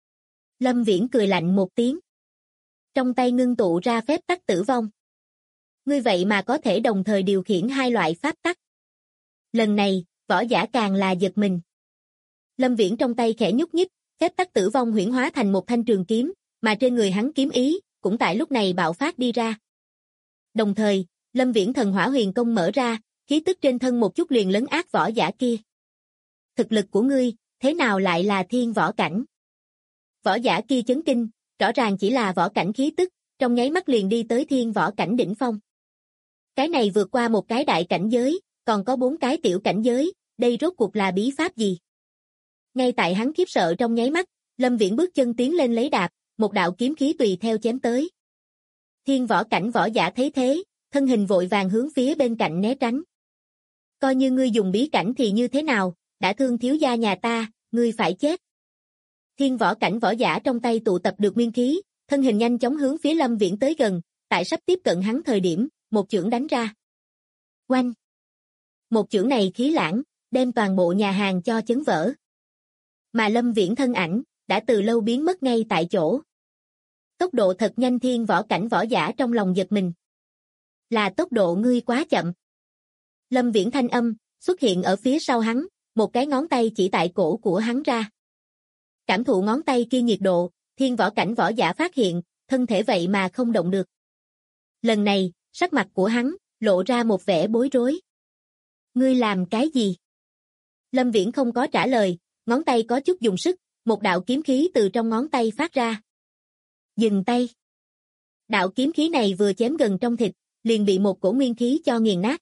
Lâm Viễn cười lạnh một tiếng. Trong tay ngưng tụ ra phép tắc tử vong. Ngươi vậy mà có thể đồng thời điều khiển hai loại pháp tắc. Lần này, võ giả càng là giật mình. Lâm Viễn trong tay khẽ nhúc nhích, phép tắc tử vong huyễn hóa thành một thanh trường kiếm, mà trên người hắn kiếm ý, cũng tại lúc này bạo phát đi ra. Đồng thời, Lâm Viễn thần hỏa huyền công mở ra, khí tức trên thân một chút liền lấn át võ giả kia. Thực lực của ngươi, thế nào lại là thiên võ cảnh? Võ giả kia chấn kinh, rõ ràng chỉ là võ cảnh khí tức, trong nháy mắt liền đi tới thiên võ cảnh đỉnh phong. Cái này vượt qua một cái đại cảnh giới, còn có 4 cái tiểu cảnh giới, đây rốt cuộc là bí pháp gì? Ngay tại hắn khiếp sợ trong nháy mắt, Lâm Viễn bước chân tiến lên lấy đạp, một đạo kiếm khí tùy theo chém tới. Thiên võ cảnh võ giả thấy thế, thân hình vội vàng hướng phía bên cạnh né tránh. Coi như ngươi dùng bí cảnh thì như thế nào, đã thương thiếu gia nhà ta, ngươi phải chết. Thiên võ cảnh võ giả trong tay tụ tập được nguyên khí, thân hình nhanh chóng hướng phía Lâm Viễn tới gần, tại sắp tiếp cận hắn thời điểm, một chưởng đánh ra. Oanh! Một chưởng này khí lãng, đem toàn bộ nhà hàng cho chấn vỡ. Mà Lâm Viễn thân ảnh, đã từ lâu biến mất ngay tại chỗ. Tốc độ thật nhanh, thiên võ cảnh võ giả trong lòng giật mình. Là tốc độ ngươi quá chậm. Lâm Viễn thanh âm, xuất hiện ở phía sau hắn, một cái ngón tay chỉ tại cổ của hắn ra. Cảm thụ ngón tay kia nhiệt độ, thiên võ cảnh võ giả phát hiện, thân thể vậy mà không động được. Lần này, sắc mặt của hắn, lộ ra một vẻ bối rối. Ngươi làm cái gì? Lâm Viễn không có trả lời, ngón tay có chút dùng sức, một đạo kiếm khí từ trong ngón tay phát ra. Dừng tay. Đạo kiếm khí này vừa chém gần trong thịt, liền bị một cổ nguyên khí cho nghiền nát.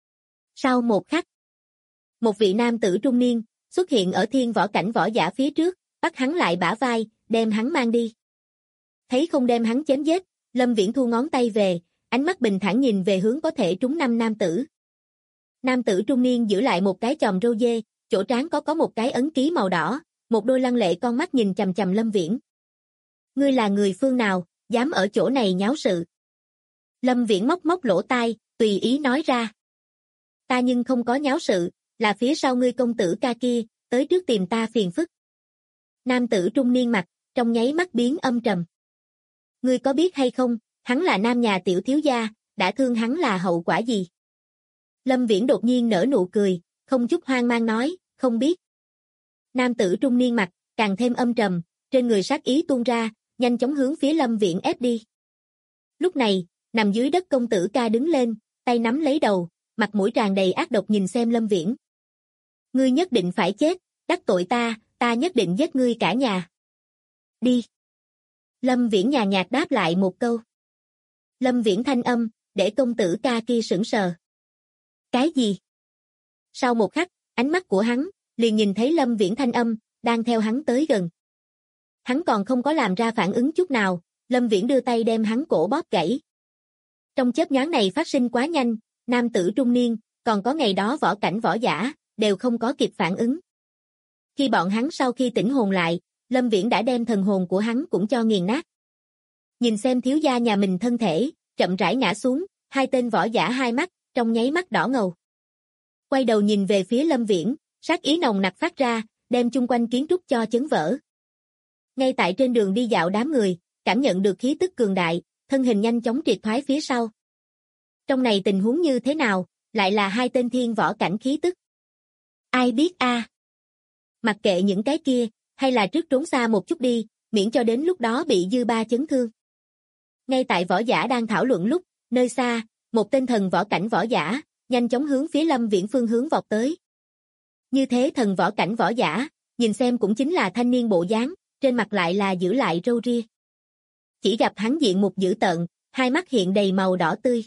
Sau một khắc, một vị nam tử trung niên xuất hiện ở thiên võ cảnh võ giả phía trước, bắt hắn lại bả vai, đem hắn mang đi. Thấy không đem hắn chém giết, Lâm Viễn thu ngón tay về, ánh mắt bình thản nhìn về hướng có thể trúng năm nam tử. Nam tử trung niên giữ lại một cái chòm râu dê, chỗ trán có một cái ấn ký màu đỏ, một đôi lăng lệ con mắt nhìn chằm chằm Lâm Viễn. Ngươi là người phương nào, dám ở chỗ này nháo sự? Lâm Viễn móc móc lỗ tai, tùy ý nói ra. Ta nhưng không có nháo sự, là phía sau ngươi công tử ca kia, tới trước tìm ta phiền phức. Nam tử trung niên mặt, trong nháy mắt biến âm trầm. Ngươi có biết hay không, hắn là nam nhà tiểu thiếu gia, đã thương hắn là hậu quả gì? Lâm Viễn đột nhiên nở nụ cười, không chút hoang mang nói, không biết. Nam tử trung niên mặt, càng thêm âm trầm, trên người sát ý tuôn ra, nhanh chóng hướng phía Lâm Viễn ép đi. Lúc này, nằm dưới đất công tử ca đứng lên, tay nắm lấy đầu, mặt mũi tràn đầy ác độc nhìn xem Lâm Viễn. Ngươi nhất định phải chết, đắc tội ta nhất định giết ngươi cả nhà. Đi. Lâm Viễn nhàn nhạt đáp lại một câu. Lâm Viễn thanh âm, để công tử ca kia sững sờ. Cái gì? Sau một khắc, ánh mắt của hắn, liền nhìn thấy Lâm Viễn thanh âm, đang theo hắn tới gần. Hắn còn không có làm ra phản ứng chút nào, Lâm Viễn đưa tay đem hắn cổ bóp gãy. Trong chớp nhoáng này phát sinh quá nhanh, nam tử trung niên, còn có ngày đó võ cảnh võ giả, đều không có kịp phản ứng. Khi bọn hắn sau khi tỉnh hồn lại, Lâm Viễn đã đem thần hồn của hắn cũng cho nghiền nát. Nhìn xem thiếu gia nhà mình thân thể, chậm rãi ngã xuống, hai tên võ giả hai mắt, trong nháy mắt đỏ ngầu. Quay đầu nhìn về phía Lâm Viễn, sát ý nồng nặc phát ra, đem chung quanh kiến trúc cho chấn vỡ. Ngay tại trên đường đi dạo đám người, cảm nhận được khí tức cường đại, thân hình nhanh chóng triệt thoái phía sau. Trong này tình huống như thế nào, lại là hai tên thiên võ cảnh khí tức. Ai biết a? Mặc kệ những cái kia, hay là trước trốn xa một chút đi, miễn cho đến lúc đó bị dư ba chấn thương. Ngay tại võ giả đang thảo luận lúc, nơi xa, một tên thần võ cảnh võ giả, nhanh chóng hướng phía Lâm Viễn phương hướng vọt tới. Như thế thần võ cảnh võ giả, nhìn xem cũng chính là thanh niên bộ dáng, trên mặt lại là giữ lại râu ria. Chỉ gặp hắn diện mục dữ tợn, hai mắt hiện đầy màu đỏ tươi.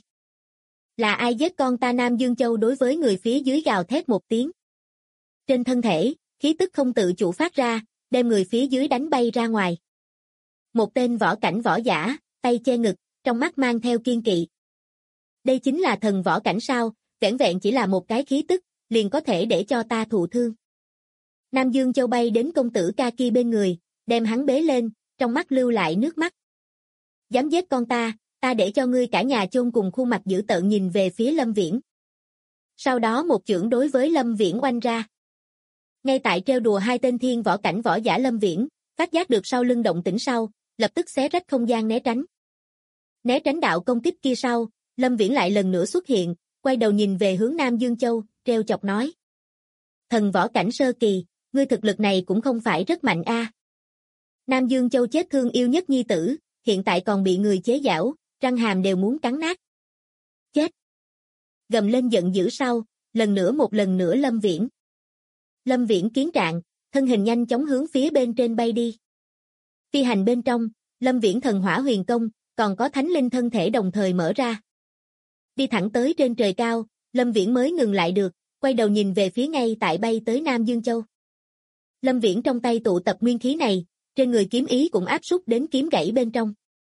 Là ai giết con ta Nam Dương Châu? Đối với người phía dưới gào thét một tiếng. Trên thân thể, khí tức không tự chủ phát ra, đem người phía dưới đánh bay ra ngoài. Một tên võ cảnh võ giả, tay che ngực, trong mắt mang theo kiên kỵ. Đây chính là thần võ cảnh sao, vẻn vẹn chỉ là một cái khí tức, liền có thể để cho ta thụ thương. Nam Dương Châu bay đến công tử ca kia bên người, đem hắn bế lên, trong mắt lưu lại nước mắt. Dám giết con ta để cho ngươi cả nhà chôn cùng, khuôn mặt dữ tợn nhìn về phía Lâm Viễn. Sau đó một chưởng đối với Lâm Viễn oanh ra. Ngay tại trêu đùa hai tên thiên võ cảnh võ giả Lâm Viễn, phát giác được sau lưng động tĩnh sau, lập tức xé rách không gian né tránh. Né tránh đạo công kích kia sau, Lâm Viễn lại lần nữa xuất hiện, quay đầu nhìn về hướng Nam Dương Châu, trêu chọc nói. Thần võ cảnh sơ kỳ, ngươi thực lực này cũng không phải rất mạnh a. Nam Dương Châu chết thương yêu nhất nhi tử, hiện tại còn bị người chế giễu, răng hàm đều muốn cắn nát. Chết! Gầm lên giận dữ sau, một lần nữa Lâm Viễn. Lâm Viễn kiến trạng, thân hình nhanh chóng hướng phía bên trên bay đi. Phi hành bên trong, Lâm Viễn thần hỏa huyền công, còn có thánh linh thân thể đồng thời mở ra. Đi thẳng tới trên trời cao, Lâm Viễn mới ngừng lại được, quay đầu nhìn về phía ngay tại bay tới Nam Dương Châu. Lâm Viễn trong tay tụ tập nguyên khí này, trên người kiếm ý cũng áp xúc đến kiếm gãy bên trong.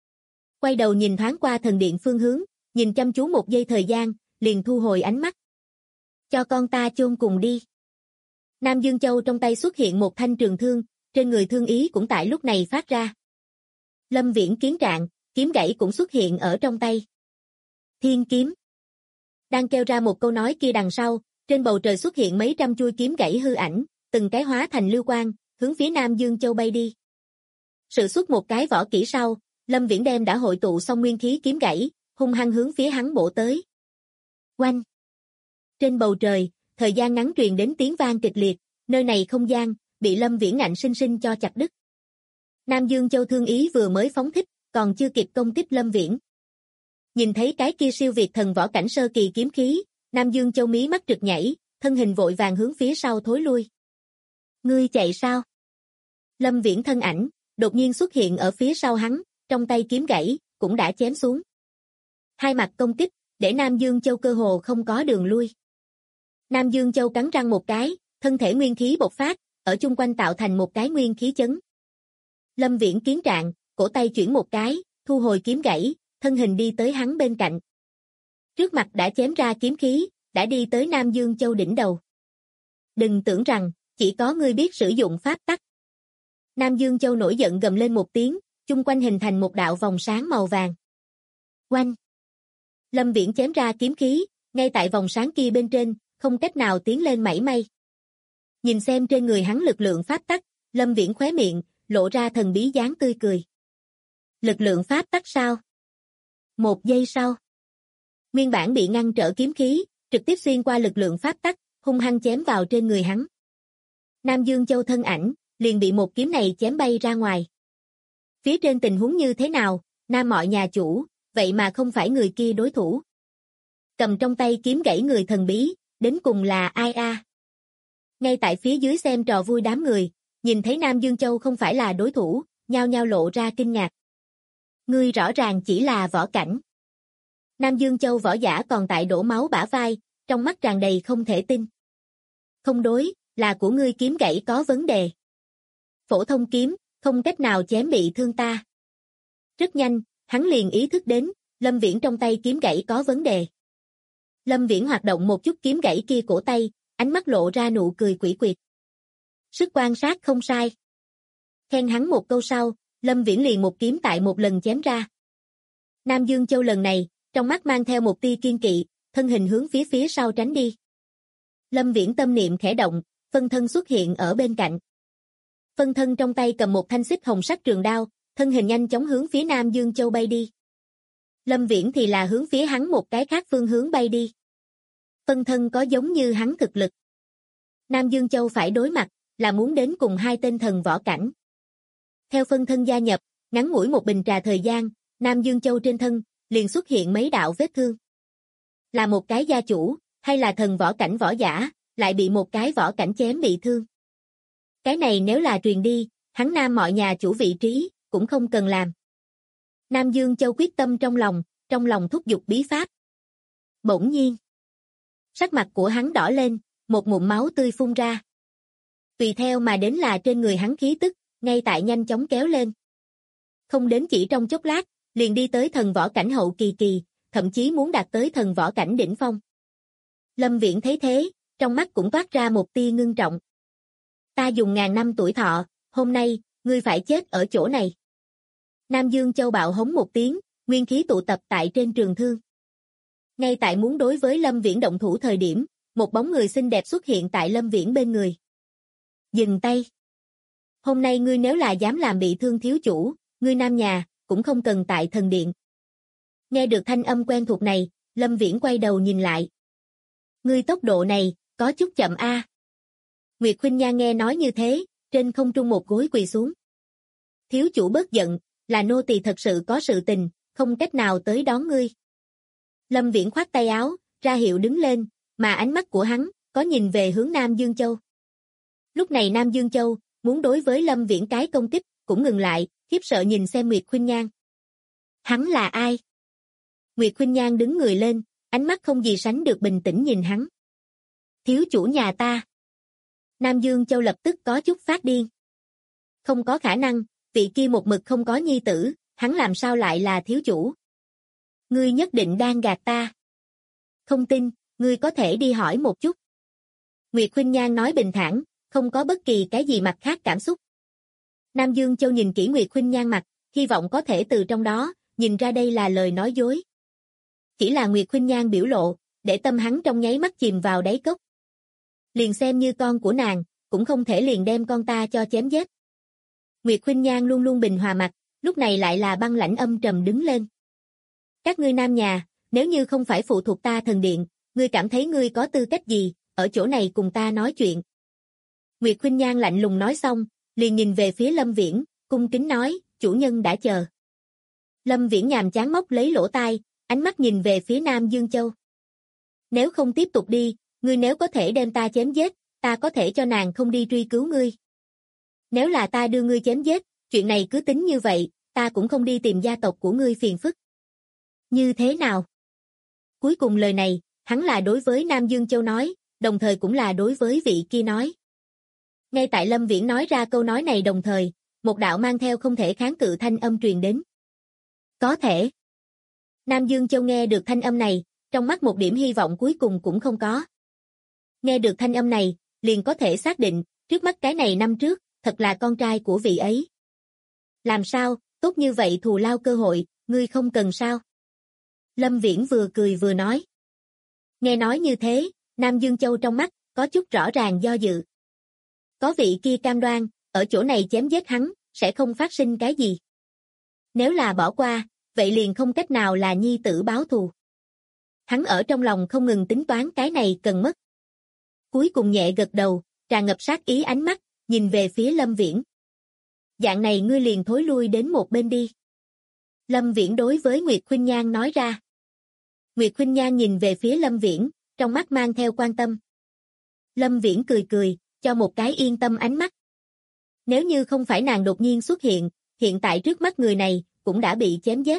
Quay đầu nhìn thoáng qua thần điện phương hướng, nhìn chăm chú một giây thời gian, liền thu hồi ánh mắt. Cho con ta chôn cùng đi. Nam Dương Châu trong tay xuất hiện một thanh trường thương, trên người thương ý cũng tại lúc này phát ra. Lâm Viễn kiến trạng, kiếm gãy cũng xuất hiện ở trong tay. Thiên kiếm. Đang kêu ra một câu nói kia đằng sau, trên bầu trời xuất hiện mấy trăm chuôi kiếm gãy hư ảnh, từng cái hóa thành lưu quang, hướng phía Nam Dương Châu bay đi. Sử xuất một cái võ kỹ sau, Lâm Viễn đem đã hội tụ xong nguyên khí kiếm gãy, hung hăng hướng phía hắn bổ tới. Oanh! Trên bầu trời, thời gian ngắn truyền đến tiếng vang kịch liệt, nơi này không gian, bị Lâm Viễn ngạnh sinh sinh cho chặt đứt. Nam Dương Châu thương ý vừa mới phóng thích, còn chưa kịp công kích Lâm Viễn. Nhìn thấy cái kia siêu việt thần võ cảnh sơ kỳ kiếm khí, Nam Dương Châu mí mắt trực nhảy, thân hình vội vàng hướng phía sau thối lui. Ngươi chạy sao? Lâm Viễn thân ảnh, đột nhiên xuất hiện ở phía sau hắn, trong tay kiếm gãy, cũng đã chém xuống. Hai mặt công kích, để Nam Dương Châu cơ hồ không có đường lui. Nam Dương Châu cắn răng một cái, thân thể nguyên khí bộc phát, ở chung quanh tạo thành một cái nguyên khí chấn. Lâm Viễn kiến trạng, cổ tay chuyển một cái, thu hồi kiếm gãy, thân hình đi tới hắn bên cạnh. Trước mặt đã chém ra kiếm khí, đã đi tới Nam Dương Châu đỉnh đầu. Đừng tưởng rằng, chỉ có ngươi biết sử dụng pháp tắc. Nam Dương Châu nổi giận gầm lên một tiếng, chung quanh hình thành một đạo vòng sáng màu vàng. Oanh! Lâm Viễn chém ra kiếm khí, ngay tại vòng sáng kia bên trên, không cách nào tiến lên mảy may. Nhìn xem trên người hắn lực lượng pháp tắc, Lâm Viễn khóe miệng, lộ ra thần bí dáng tươi cười. Lực lượng pháp tắc sao? Một giây sau. Nguyên bản bị ngăn trở kiếm khí, trực tiếp xuyên qua lực lượng pháp tắc, hung hăng chém vào trên người hắn. Nam Dương Châu thân ảnh, liền bị một kiếm này chém bay ra ngoài. Phía trên tình huống như thế nào, Nam mọi nhà chủ, vậy mà không phải người kia đối thủ. Cầm trong tay kiếm gãy người thần bí, đến cùng là ai a? Ngay tại phía dưới xem trò vui đám người, nhìn thấy Nam Dương Châu không phải là đối thủ, nhao nhao lộ ra kinh ngạc. Ngươi rõ ràng chỉ là võ cảnh. Nam Dương Châu võ giả còn tại đổ máu bả vai, trong mắt tràn đầy không thể tin. Không đối, là của ngươi kiếm gãy có vấn đề. Phổ thông kiếm, không cách nào chém bị thương ta. Rất nhanh, hắn liền ý thức đến, Lâm Viễn trong tay kiếm gãy có vấn đề. Lâm Viễn hoạt động một chút kiếm gãy kia cổ tay, ánh mắt lộ ra nụ cười quỷ quyệt. Sức quan sát không sai. Khen hắn một câu sau, Lâm Viễn liền một kiếm tại một lần chém ra. Nam Dương Châu lần này, trong mắt mang theo một tia kiên kỵ, thân hình hướng phía sau tránh đi. Lâm Viễn tâm niệm khẽ động, phân thân xuất hiện ở bên cạnh. Phân thân trong tay cầm một thanh xích hồng sắc trường đao, thân hình nhanh chóng hướng phía Nam Dương Châu bay đi. Lâm Viễn thì là hướng phía hắn một cái khác phương hướng bay đi. Phân thân có giống như hắn thực lực. Nam Dương Châu phải đối mặt, là muốn đến cùng hai tên thần võ cảnh. Theo phân thân gia nhập, ngắn ngủi một bình trà thời gian, Nam Dương Châu trên thân, liền xuất hiện mấy đạo vết thương. Là một cái gia chủ, hay là thần võ cảnh võ giả, lại bị một cái võ cảnh chém bị thương. Cái này nếu là truyền đi, hắn Nam mọi nhà chủ vị trí, cũng không cần làm. Nam Dương Châu quyết tâm trong lòng thúc giục bí pháp. Bỗng nhiên, sắc mặt của hắn đỏ lên, một ngụm máu tươi phun ra. Tùy theo mà đến là trên người hắn khí tức, ngay tại nhanh chóng kéo lên. Không đến chỉ trong chốc lát, liền đi tới thần võ cảnh hậu kỳ, thậm chí muốn đạt tới thần võ cảnh đỉnh phong. Lâm Viễn thấy thế, trong mắt cũng toát ra một tia ngưng trọng. Ta dùng ngàn năm tuổi thọ, hôm nay, ngươi phải chết ở chỗ này. Nam Dương Châu bạo hống một tiếng, nguyên khí tụ tập tại trên trường thương. Ngay tại muốn đối với Lâm Viễn động thủ thời điểm, một bóng người xinh đẹp xuất hiện tại Lâm Viễn bên người. Dừng tay. Hôm nay ngươi nếu là dám làm bị thương thiếu chủ, ngươi Nam nhà, cũng không cần tại thần điện. Nghe được thanh âm quen thuộc này, Lâm Viễn quay đầu nhìn lại. Ngươi tốc độ này, có chút chậm a. Nguyệt Khuynh Nha nghe nói như thế, trên không trung một gối quỳ xuống. Thiếu chủ bớt giận, là nô tỳ thật sự có sự tình, không cách nào tới đón ngươi. Lâm Viễn khoát tay áo, ra hiệu đứng lên, mà ánh mắt của hắn, có nhìn về hướng Nam Dương Châu. Lúc này Nam Dương Châu, muốn đối với Lâm Viễn cái công kích, cũng ngừng lại, khiếp sợ nhìn xem Nguyệt Khuynh Nhan. Hắn là ai? Nguyệt Khuynh Nhan đứng người lên, ánh mắt không gì sánh được bình tĩnh nhìn hắn. Thiếu chủ nhà ta. Nam Dương Châu lập tức có chút phát điên. Không có khả năng, vị kia một mực không có nhi tử, hắn làm sao lại là thiếu chủ? Ngươi nhất định đang gạt ta. Không tin, ngươi có thể đi hỏi một chút. Nguyệt Khuynh Nhan nói bình thản, không có bất kỳ cái gì mặt khác cảm xúc. Nam Dương Châu nhìn kỹ Nguyệt Khuynh Nhan mặt, hy vọng có thể từ trong đó, nhìn ra đây là lời nói dối. Chỉ là Nguyệt Khuynh Nhan biểu lộ, để tâm hắn trong nháy mắt chìm vào đáy cốc. Liền xem như con của nàng, cũng không thể liền đem con ta cho chém giết. Nguyệt Khuynh Nhan luôn luôn bình hòa mặt, lúc này lại là băng lãnh âm trầm đứng lên. Các ngươi Nam nhà, nếu như không phải phụ thuộc ta thần điện, ngươi cảm thấy ngươi có tư cách gì, ở chỗ này cùng ta nói chuyện. Nguyệt Khuynh Nhan lạnh lùng nói xong, liền nhìn về phía Lâm Viễn, cung kính nói, chủ nhân đã chờ. Lâm Viễn nhàm chán móc lấy lỗ tai, ánh mắt nhìn về phía Nam Dương Châu. Nếu không tiếp tục đi, ngươi nếu có thể đem ta chém giết, ta có thể cho nàng không đi truy cứu ngươi. Nếu là ta đưa ngươi chém giết, chuyện này cứ tính như vậy, ta cũng không đi tìm gia tộc của ngươi phiền phức. Như thế nào? Cuối cùng lời này, hắn là đối với Nam Dương Châu nói, đồng thời cũng là đối với vị kia nói. Ngay tại Lâm Viễn nói ra câu nói này đồng thời, một đạo mang theo không thể kháng cự thanh âm truyền đến. Có thể. Nam Dương Châu nghe được thanh âm này, trong mắt một điểm hy vọng cuối cùng cũng không có. Nghe được thanh âm này, liền có thể xác định, trước mắt cái này năm trước, thật là con trai của vị ấy. Làm sao, tốt như vậy thù lao cơ hội, ngươi không cần sao? Lâm Viễn vừa cười vừa nói. Nghe nói như thế, Nam Dương Châu trong mắt, có chút rõ ràng do dự. Có vị kia cam đoan, ở chỗ này chém giết hắn, sẽ không phát sinh cái gì. Nếu là bỏ qua, vậy liền không cách nào là nhi tử báo thù. Hắn ở trong lòng không ngừng tính toán cái này cần mất. Cuối cùng nhẹ gật đầu, tràn ngập sát ý ánh mắt, nhìn về phía Lâm Viễn. Dạng này ngươi liền thối lui đến một bên đi. Lâm Viễn đối với Nguyệt Khuynh Nhan nói ra. Nguyệt Khuynh Nhan nhìn về phía Lâm Viễn, trong mắt mang theo quan tâm. Lâm Viễn cười cười, cho một cái yên tâm ánh mắt. Nếu như không phải nàng đột nhiên xuất hiện, hiện tại trước mắt người này, cũng đã bị chém giết.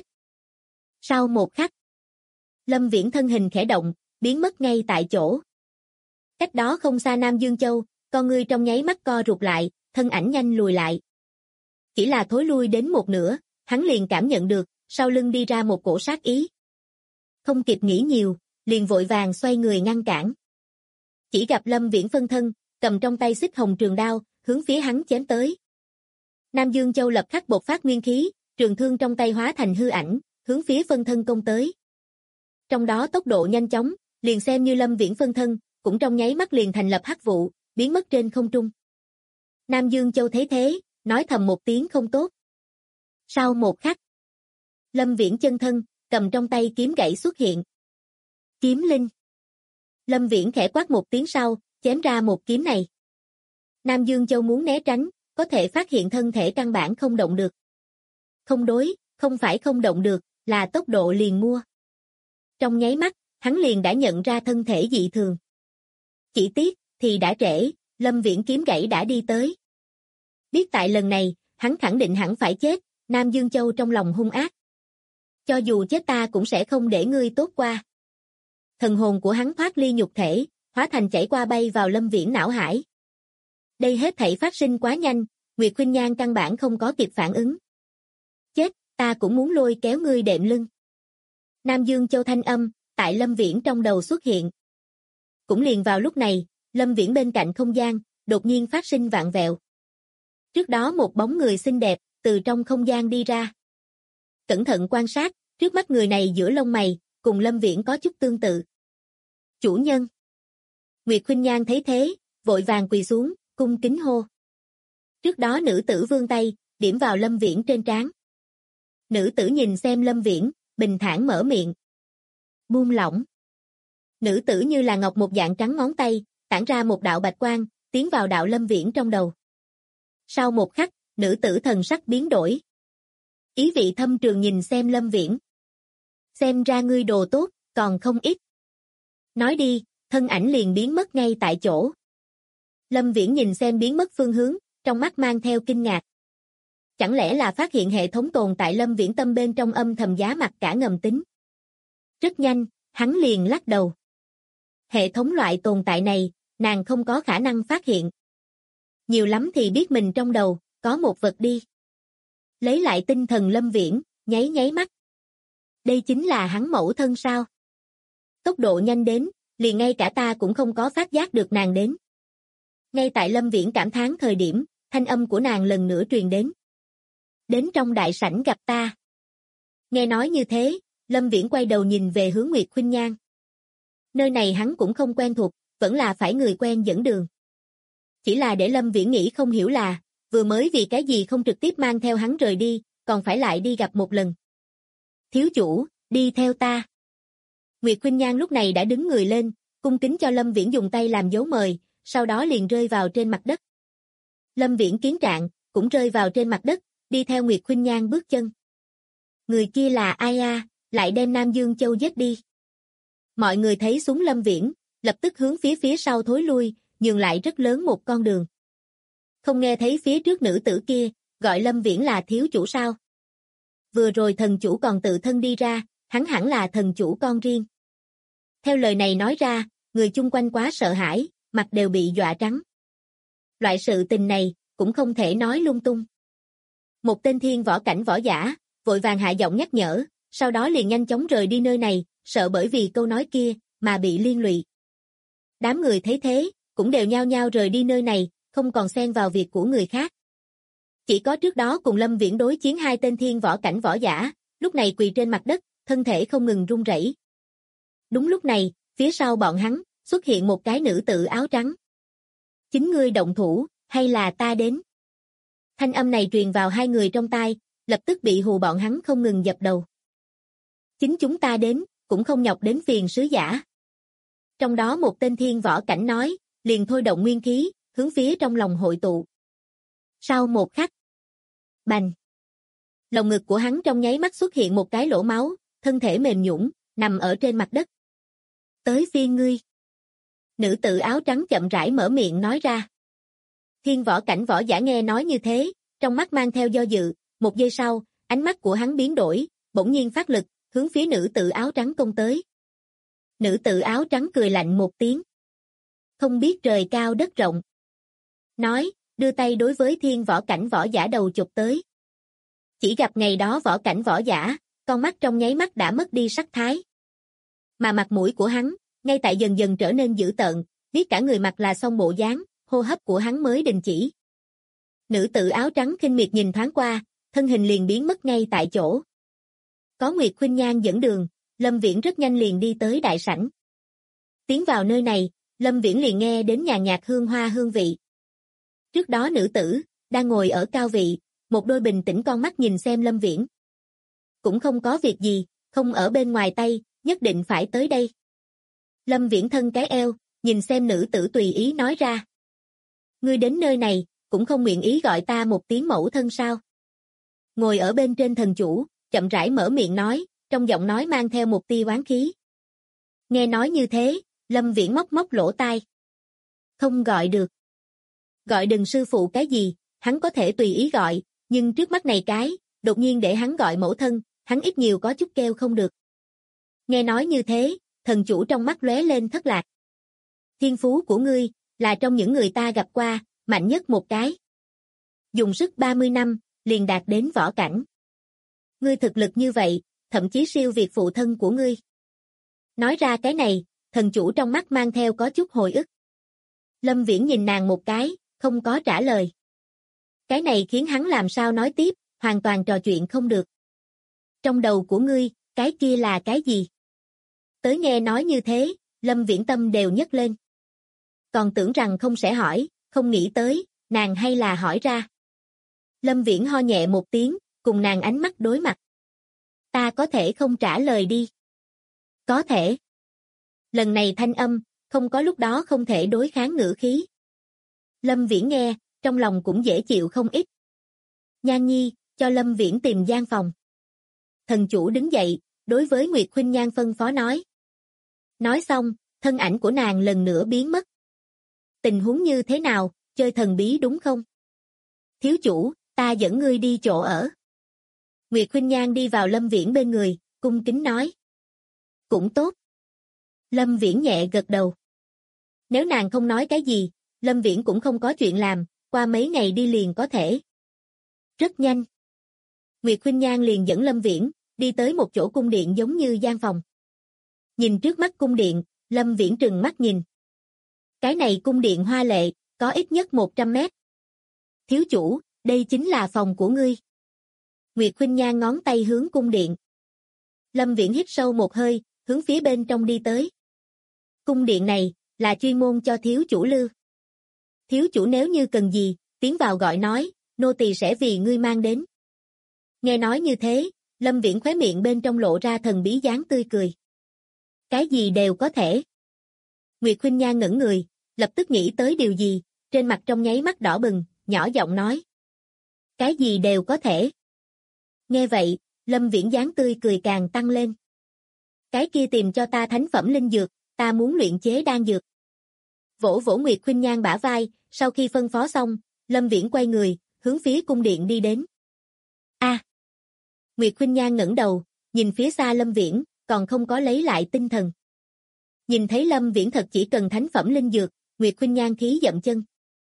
Sau một khắc, Lâm Viễn thân hình khẽ động, biến mất ngay tại chỗ. Cách đó không xa Nam Dương Châu, con ngươi trong nháy mắt co rụt lại, thân ảnh nhanh lùi lại. Chỉ là thối lui đến một nửa, hắn liền cảm nhận được, sau lưng đi ra một cổ sát ý. Không kịp nghĩ nhiều, liền vội vàng xoay người ngăn cản. Chỉ gặp Lâm Viễn phân thân, cầm trong tay xích hồng trường đao, hướng phía hắn chém tới. Nam Dương Châu lập khắc bộc phát nguyên khí, trường thương trong tay hóa thành hư ảnh, hướng phía phân thân công tới. Trong đó tốc độ nhanh chóng, liền xem như Lâm Viễn phân thân, cũng trong nháy mắt liền thành lập hắc vụ, biến mất trên không trung. Nam Dương Châu thấy thế, nói thầm một tiếng không tốt. Sau một khắc, Lâm Viễn chân thân, cầm trong tay kiếm gãy xuất hiện. Kiếm linh. Lâm Viễn khẽ quát một tiếng sau, chém ra một kiếm này. Nam Dương Châu muốn né tránh, có thể phát hiện thân thể căn bản không động được. Không đối, không phải không động được, là tốc độ liền mua. Trong nháy mắt, hắn liền đã nhận ra thân thể dị thường. Chỉ tiếc, thì đã trễ, Lâm Viễn kiếm gãy đã đi tới. Biết tại lần này, hắn khẳng định hẳn phải chết, Nam Dương Châu trong lòng hung ác. Cho dù chết ta cũng sẽ không để ngươi tốt qua. Thần hồn của hắn thoát ly nhục thể, hóa thành chảy qua bay vào Lâm Viễn não hải. Đây hết thảy phát sinh quá nhanh, Nguyệt Khuynh Nhan căn bản không có kịp phản ứng. Chết, ta cũng muốn lôi kéo ngươi đệm lưng. Nam Dương Châu thanh âm, tại Lâm Viễn trong đầu xuất hiện. Cũng liền vào lúc này, Lâm Viễn bên cạnh không gian, đột nhiên phát sinh vạn vẹo. Trước đó một bóng người xinh đẹp, từ trong không gian đi ra. Cẩn thận quan sát, trước mắt người này giữa lông mày, cùng Lâm Viễn có chút tương tự. Chủ nhân. Nguyệt Khuynh Nhan thấy thế, vội vàng quỳ xuống, cung kính hô. Trước đó nữ tử vươn tay, điểm vào Lâm Viễn trên trán. Nữ tử nhìn xem Lâm Viễn, bình thản mở miệng. Buông lỏng. Nữ tử như là ngọc một dạng trắng ngón tay, tản ra một đạo bạch quang, tiến vào đạo Lâm Viễn trong đầu. Sau một khắc, nữ tử thần sắc biến đổi. Ý vị thâm trường nhìn xem Lâm Viễn. Xem ra ngươi đồ tốt, còn không ít. Nói đi, thân ảnh liền biến mất ngay tại chỗ. Lâm Viễn nhìn xem biến mất phương hướng, trong mắt mang theo kinh ngạc. Chẳng lẽ là phát hiện hệ thống tồn tại Lâm Viễn tâm bên trong âm thầm giá mặt cả ngầm tính. Rất nhanh, hắn liền lắc đầu. Hệ thống loại tồn tại này, nàng không có khả năng phát hiện. Nhiều lắm thì biết mình trong đầu, có một vật đi. Lấy lại tinh thần Lâm Viễn, nháy nháy mắt. Đây chính là hắn mẫu thân sao? Tốc độ nhanh đến, liền ngay cả ta cũng không có phát giác được nàng đến. Ngay tại Lâm Viễn cảm thán thời điểm, thanh âm của nàng lần nữa truyền đến. Đến trong đại sảnh gặp ta. Nghe nói như thế, Lâm Viễn quay đầu nhìn về hướng Nguyệt Khuynh Nhan. Nơi này hắn cũng không quen thuộc, vẫn là phải người quen dẫn đường. Chỉ là để Lâm Viễn nghĩ không hiểu là, vừa mới vì cái gì không trực tiếp mang theo hắn rời đi, còn phải lại đi gặp một lần. Thiếu chủ, đi theo ta. Nguyệt Khuynh Nhan lúc này đã đứng người lên, cung kính cho Lâm Viễn dùng tay làm dấu mời, sau đó liền rơi vào trên mặt đất. Lâm Viễn kiến trạng, cũng rơi vào trên mặt đất, đi theo Nguyệt Khuynh Nhan bước chân. Người kia là ai a, lại đem Nam Dương Châu giết đi. Mọi người thấy súng Lâm Viễn, lập tức hướng phía sau thối lui, nhường lại rất lớn một con đường. Không nghe thấy phía trước nữ tử kia, gọi Lâm Viễn là thiếu chủ sao? Vừa rồi thần chủ còn tự thân đi ra, hắn hẳn là thần chủ con riêng. Theo lời này nói ra, người chung quanh quá sợ hãi, mặt đều bị dọa trắng. Loại sự tình này, cũng không thể nói lung tung. Một tên thiên võ cảnh võ giả, vội vàng hạ giọng nhắc nhở, sau đó liền nhanh chóng rời đi nơi này, sợ bởi vì câu nói kia, mà bị liên lụy. Đám người thấy thế, cũng đều nhao nhao rời đi nơi này, không còn xen vào việc của người khác. Chỉ có trước đó cùng Lâm Viễn đối chiến hai tên thiên võ cảnh võ giả, lúc này quỳ trên mặt đất, thân thể không ngừng run rẩy. Đúng lúc này, phía sau bọn hắn, xuất hiện một cái nữ tử áo trắng. Chính ngươi động thủ, hay là ta đến? Thanh âm này truyền vào hai người trong tai, lập tức bị hù bọn hắn không ngừng dập đầu. Chính chúng ta đến, cũng không nhọc đến phiền sứ giả. Trong đó một tên thiên võ cảnh nói, liền thôi động nguyên khí, hướng phía trong lòng hội tụ. Sau một khắc, bành! Lồng ngực của hắn trong nháy mắt xuất hiện một cái lỗ máu, thân thể mềm nhũn, nằm ở trên mặt đất. Tới phiên ngươi. Nữ tử áo trắng chậm rãi mở miệng nói ra. Thiên võ cảnh võ giả nghe nói như thế, trong mắt mang theo do dự, một giây sau, ánh mắt của hắn biến đổi, bỗng nhiên phát lực, hướng phía nữ tử áo trắng công tới. Nữ tử áo trắng cười lạnh một tiếng. Không biết trời cao đất rộng. Nói, đưa tay đối với thiên võ cảnh võ giả đầu chụp tới. Chỉ gặp ngày đó võ cảnh võ giả, con mắt trong nháy mắt đã mất đi sắc thái. Mà mặt mũi của hắn, ngay tại dần dần trở nên dữ tợn, biết cả người mặt là xong bộ dáng, hô hấp của hắn mới đình chỉ. Nữ tử áo trắng khinh miệt nhìn thoáng qua, thân hình liền biến mất ngay tại chỗ. Có Nguyệt Khuynh Nhan dẫn đường, Lâm Viễn rất nhanh liền đi tới đại sảnh. Tiến vào nơi này, Lâm Viễn liền nghe đến nhàn nhạt hương hoa hương vị. Trước đó nữ tử, đang ngồi ở cao vị, một đôi bình tĩnh con mắt nhìn xem Lâm Viễn. Cũng không có việc gì, không ở bên ngoài tay, nhất định phải tới đây. Lâm Viễn thân cái eo, nhìn xem nữ tử tùy ý nói ra. Ngươi đến nơi này, cũng không nguyện ý gọi ta một tiếng mẫu thân sao? Ngồi ở bên trên thần chủ, chậm rãi mở miệng nói, trong giọng nói mang theo một tia oán khí. Nghe nói như thế, Lâm Viễn móc móc lỗ tai. Không gọi được. Gọi đừng sư phụ cái gì, hắn có thể tùy ý gọi, nhưng trước mắt này cái, đột nhiên để hắn gọi mẫu thân, hắn ít nhiều có chút kêu không được. Nghe nói như thế, thần chủ trong mắt lóe lên thất lạc. Thiên phú của ngươi, là trong những người ta gặp qua, mạnh nhất một cái. Dùng sức 30 năm, liền đạt đến võ cảnh. Ngươi thực lực như vậy, thậm chí siêu việt phụ thân của ngươi. Nói ra cái này, thần chủ trong mắt mang theo có chút hồi ức. Lâm Viễn nhìn nàng một cái, không có trả lời. Cái này khiến hắn làm sao nói tiếp, hoàn toàn trò chuyện không được. Trong đầu của ngươi, cái kia là cái gì? Tới nghe nói như thế, Lâm Viễn tâm đều nhấc lên. Còn tưởng rằng không sẽ hỏi, không nghĩ tới, nàng hay là hỏi ra. Lâm Viễn ho nhẹ một tiếng, cùng nàng ánh mắt đối mặt. Ta có thể không trả lời đi. Có thể. Lần này thanh âm, không có lúc đó không thể đối kháng ngữ khí. Lâm Viễn nghe, trong lòng cũng dễ chịu không ít. Nhan Nhi, cho Lâm Viễn tìm gian phòng. Thần chủ đứng dậy, đối với Nguyệt Khuynh Nhan phân phó nói. Nói xong, thân ảnh của nàng lần nữa biến mất. Tình huống như thế nào, chơi thần bí đúng không? Thiếu chủ, ta dẫn ngươi đi chỗ ở. Nguyệt Khuynh Nhan đi vào Lâm Viễn bên người, cung kính nói. Cũng tốt. Lâm Viễn nhẹ gật đầu. Nếu nàng không nói cái gì, Lâm Viễn cũng không có chuyện làm, qua mấy ngày đi liền có thể. Rất nhanh. Nguyệt Khuynh Nhan liền dẫn Lâm Viễn, đi tới một chỗ cung điện giống như gian phòng. Nhìn trước mắt cung điện, Lâm Viễn trừng mắt nhìn. Cái này cung điện hoa lệ, có ít nhất 100 mét. Thiếu chủ, đây chính là phòng của ngươi. Nguyệt Khuynh Nhan ngón tay hướng cung điện. Lâm Viễn hít sâu một hơi, hướng phía bên trong đi tới. Cung điện này, là chuyên môn cho thiếu chủ lưu. Thiếu chủ nếu như cần gì, tiến vào gọi nói, nô tỳ sẽ vì ngươi mang đến. Nghe nói như thế, Lâm Viễn khóe miệng bên trong lộ ra thần bí dáng tươi cười. Cái gì đều có thể. Nguyệt Khuynh Nhan ngẩn người, lập tức nghĩ tới điều gì, trên mặt trong nháy mắt đỏ bừng, nhỏ giọng nói. Cái gì đều có thể. Nghe vậy, Lâm Viễn dáng tươi cười càng tăng lên. Cái kia tìm cho ta thánh phẩm linh dược, ta muốn luyện chế đan dược. Vỗ vỗ Nguyệt Khuynh Nhan bả vai, sau khi phân phó xong, Lâm Viễn quay người, hướng phía cung điện đi đến. A. Nguyệt Khuynh Nhan ngẩng đầu, nhìn phía xa Lâm Viễn, còn không có lấy lại tinh thần. Nhìn thấy Lâm Viễn thật chỉ cần thánh phẩm linh dược, Nguyệt Khuynh Nhan khí dậm chân.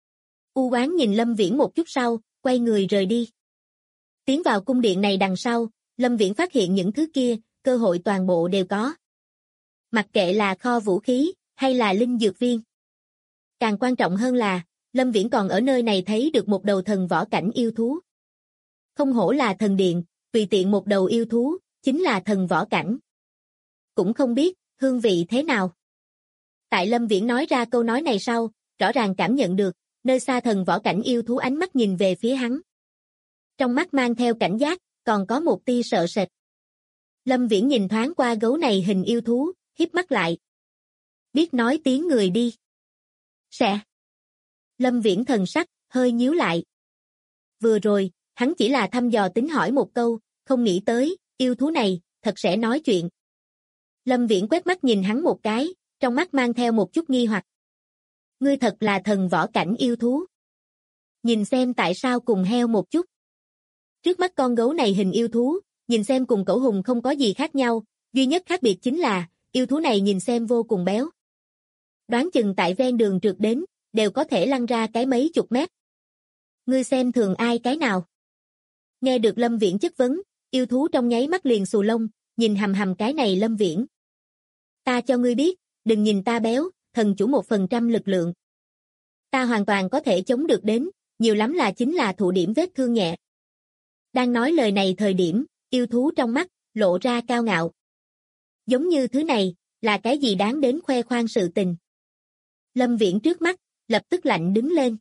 U oán nhìn Lâm Viễn một chút sau, quay người rời đi. Tiến vào cung điện này đằng sau, Lâm Viễn phát hiện những thứ kia, cơ hội toàn bộ đều có. Mặc kệ là kho vũ khí, hay là linh dược viên. Càng quan trọng hơn là, Lâm Viễn còn ở nơi này thấy được một đầu thần võ cảnh yêu thú. Không hổ là thần điện, tùy tiện một đầu yêu thú, chính là thần võ cảnh. Cũng không biết, hương vị thế nào. Tại Lâm Viễn nói ra câu nói này sau, rõ ràng cảm nhận được, nơi xa thần võ cảnh yêu thú ánh mắt nhìn về phía hắn. Trong mắt mang theo cảnh giác, còn có một tia sợ sệt. Lâm Viễn nhìn thoáng qua gấu này hình yêu thú, híp mắt lại. Biết nói tiếng người đi. Sẽ. Lâm Viễn thần sắc, hơi nhíu lại. Vừa rồi, hắn chỉ là thăm dò tính hỏi một câu, không nghĩ tới, yêu thú này, thật sẽ nói chuyện. Lâm Viễn quét mắt nhìn hắn một cái, trong mắt mang theo một chút nghi hoặc. Ngươi thật là thần võ cảnh yêu thú. Nhìn xem tại sao cùng heo một chút. Trước mắt con gấu này hình yêu thú, nhìn xem cùng cẩu hùng không có gì khác nhau, duy nhất khác biệt chính là, yêu thú này nhìn xem vô cùng béo. Đoán chừng tại ven đường trượt đến, đều có thể lăn ra cái mấy chục mét. Ngươi xem thường ai cái nào? Nghe được Lâm Viễn chất vấn, yêu thú trong nháy mắt liền xù lông, nhìn hầm hầm cái này Lâm Viễn. Ta cho ngươi biết, đừng nhìn ta béo, thần chủ 1% lực lượng. Ta hoàn toàn có thể chống được đến, nhiều lắm là chính là thụ điểm vết thương nhẹ. Đang nói lời này thời điểm, yêu thú trong mắt, lộ ra cao ngạo. Giống như thứ này, là cái gì đáng đến khoe khoang sự tình. Lâm Viễn trước mắt, lập tức lạnh đứng lên.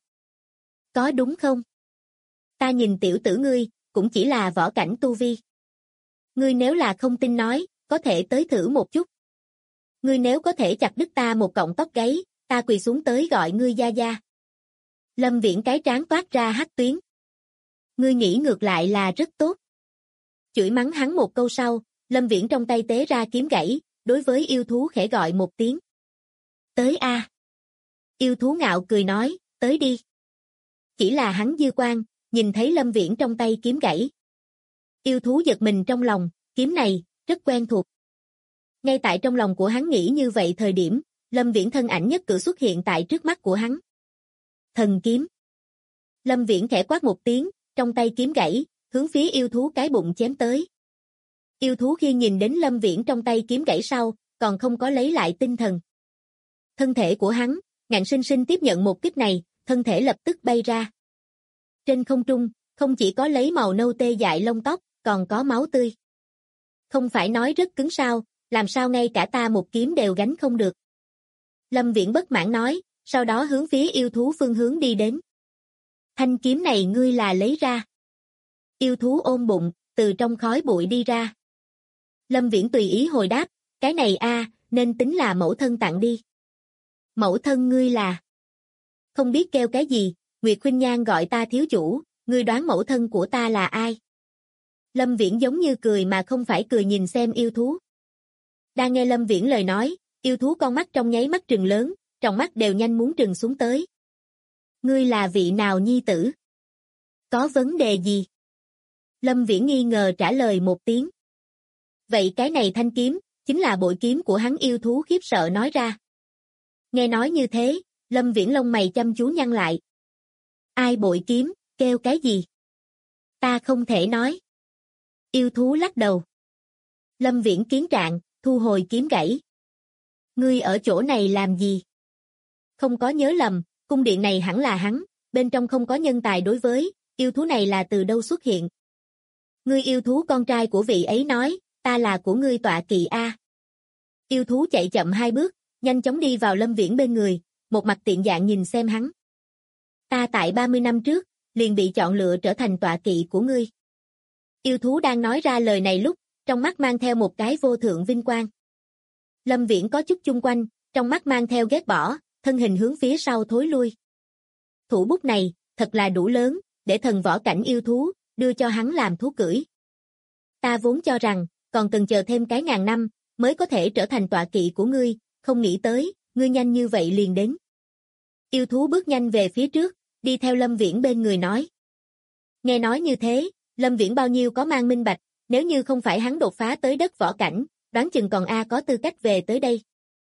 Có đúng không? Ta nhìn tiểu tử ngươi, cũng chỉ là võ cảnh tu vi. Ngươi nếu là không tin nói, có thể tới thử một chút. Ngươi nếu có thể chặt đứt ta một cọng tóc gáy, ta quỳ xuống tới gọi ngươi gia gia. Lâm Viễn cái trán toát ra hắc tuyến. Ngươi nghĩ ngược lại là rất tốt. Chửi mắng hắn một câu sau, Lâm Viễn trong tay tế ra kiếm gãy, đối với yêu thú khẽ gọi một tiếng. Tới a. Yêu thú ngạo cười nói, tới đi. Chỉ là hắn dư quan, nhìn thấy Lâm Viễn trong tay kiếm gãy. Yêu thú giật mình trong lòng, kiếm này, rất quen thuộc. Ngay tại trong lòng của hắn nghĩ như vậy thời điểm, Lâm Viễn thân ảnh nhất cử xuất hiện tại trước mắt của hắn. Thần kiếm. Lâm Viễn khẽ quát một tiếng, trong tay kiếm gãy, hướng phía yêu thú cái bụng chém tới. Yêu thú khi nhìn đến Lâm Viễn trong tay kiếm gãy sau, còn không có lấy lại tinh thần. Thân thể của hắn, ngạnh sinh sinh tiếp nhận một kích này, thân thể lập tức bay ra. Trên không trung, không chỉ có lấy màu nâu tê dại lông tóc, còn có máu tươi. Không phải nói rất cứng sao, làm sao ngay cả ta một kiếm đều gánh không được. Lâm Viễn bất mãn nói, sau đó hướng phía yêu thú phương hướng đi đến. Thanh kiếm này ngươi là lấy ra. Yêu thú ôm bụng, từ trong khói bụi đi ra. Lâm Viễn tùy ý hồi đáp, cái này nên tính là mẫu thân tặng đi. Mẫu thân ngươi là? Không biết kêu cái gì, Nguyệt Khuynh Nhan gọi ta thiếu chủ, ngươi đoán mẫu thân của ta là ai? Lâm Viễn giống như cười mà không phải cười nhìn xem yêu thú. Đang nghe Lâm Viễn lời nói, yêu thú con mắt trong nháy mắt trừng lớn, trong mắt đều nhanh muốn trừng xuống tới. Ngươi là vị nào nhi tử? Có vấn đề gì? Lâm Viễn nghi ngờ trả lời một tiếng. Vậy cái này thanh kiếm, chính là bội kiếm của hắn yêu thú khiếp sợ nói ra. Nghe nói như thế, Lâm Viễn lông mày chăm chú nhăn lại. Ai bội kiếm, kêu cái gì? Ta không thể nói. Yêu thú lắc đầu. Lâm Viễn kiến trạng, thu hồi kiếm gãy. Ngươi ở chỗ này làm gì? Không có nhớ lầm, cung điện này hẳn là hắn, bên trong không có nhân tài đối với, yêu thú này là từ đâu xuất hiện? Ngươi yêu thú con trai của vị ấy nói, ta là của ngươi tọa kỵ a. Yêu thú chạy chậm 2 bước, nhanh chóng đi vào Lâm Viễn bên người, một mặt tiện dạng nhìn xem hắn. Ta tại 30 năm trước, liền bị chọn lựa trở thành tọa kỵ của ngươi. Yêu thú đang nói ra lời này lúc, trong mắt mang theo một cái vô thượng vinh quang. Lâm Viễn có chút chung quanh, trong mắt mang theo ghét bỏ, thân hình hướng phía sau thối lui. Thủ bút này, thật là đủ lớn, để thần võ cảnh yêu thú, đưa cho hắn làm thú cưỡi. Ta vốn cho rằng, còn cần chờ thêm cái ngàn năm, mới có thể trở thành tọa kỵ của ngươi, không nghĩ tới, ngươi nhanh như vậy liền đến. Yêu thú bước nhanh về phía trước, đi theo Lâm Viễn bên người nói. Nghe nói như thế, Lâm Viễn bao nhiêu có mang minh bạch, nếu như không phải hắn đột phá tới đất võ cảnh, đoán chừng còn có tư cách về tới đây.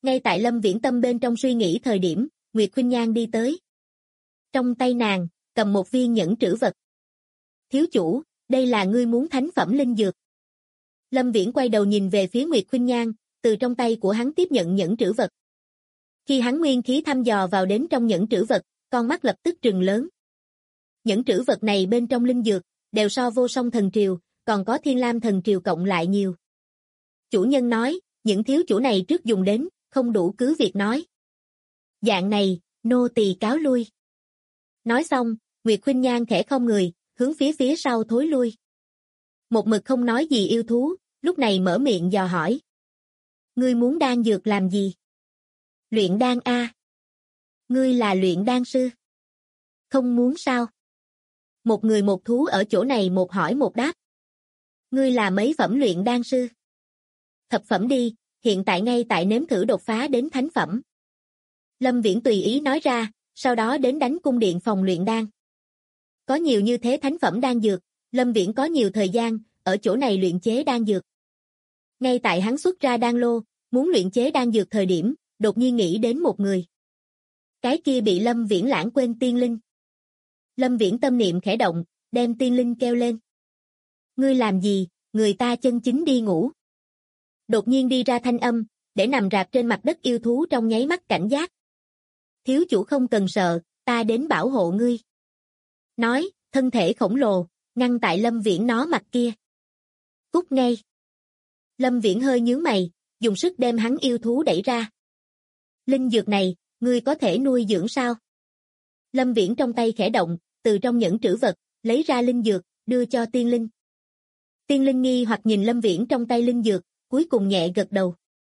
Ngay tại Lâm Viễn tâm bên trong suy nghĩ thời điểm, Nguyệt Khuynh Nhan đi tới. Trong tay nàng, cầm một viên nhẫn trữ vật. Thiếu chủ, đây là ngươi muốn thánh phẩm linh dược. Lâm Viễn quay đầu nhìn về phía Nguyệt Khuynh Nhan, từ trong tay của hắn tiếp nhận nhẫn trữ vật. Khi hắn nguyên khí thăm dò vào đến trong nhẫn trữ vật, con mắt lập tức trừng lớn. Nhẫn trữ vật này bên trong linh dược, đều so Vô Song Thần Triều, còn có Thiên Lam Thần Triều cộng lại nhiều. Chủ nhân nói, những thiếu chủ này trước dùng đến, không đủ cứ việc nói. Dạng này, nô tỳ cáo lui. Nói xong, Nguyệt Khuynh Nhan khẽ không người, hướng phía sau thối lui. Một mực không nói gì yêu thú, lúc này mở miệng dò hỏi. Ngươi muốn đan dược làm gì? Luyện đan a. Ngươi là luyện đan sư. Không muốn sao? Một người một thú ở chỗ này một hỏi một đáp. Ngươi là mấy phẩm luyện đan sư? Thập phẩm đi, hiện tại ngay tại nếm thử đột phá đến thánh phẩm. Lâm Viễn tùy ý nói ra, sau đó đến đánh cung điện phòng luyện đan. Có nhiều như thế thánh phẩm đan dược, Lâm Viễn có nhiều thời gian, ở chỗ này luyện chế đan dược. Ngay tại hắn xuất ra đan lô, muốn luyện chế đan dược thời điểm, đột nhiên nghĩ đến một người. Cái kia bị Lâm Viễn lãng quên tiên linh. Lâm Viễn tâm niệm khẽ động, đem tiên linh kêu lên. Ngươi làm gì, người ta chân chính đi ngủ. Đột nhiên đi ra thanh âm, để nằm rạp trên mặt đất yêu thú trong nháy mắt cảnh giác. Thiếu chủ không cần sợ, ta đến bảo hộ ngươi. Nói, thân thể khổng lồ, ngăn tại Lâm Viễn nó mặt kia. Cút ngay. Lâm Viễn hơi nhướng mày, dùng sức đem hắn yêu thú đẩy ra. Linh dược này, ngươi có thể nuôi dưỡng sao? Lâm Viễn trong tay khẽ động, từ trong nhẫn trữ vật, lấy ra linh dược, đưa cho tiên linh. Tiên linh nghi hoặc nhìn Lâm Viễn trong tay linh dược, cuối cùng nhẹ gật đầu.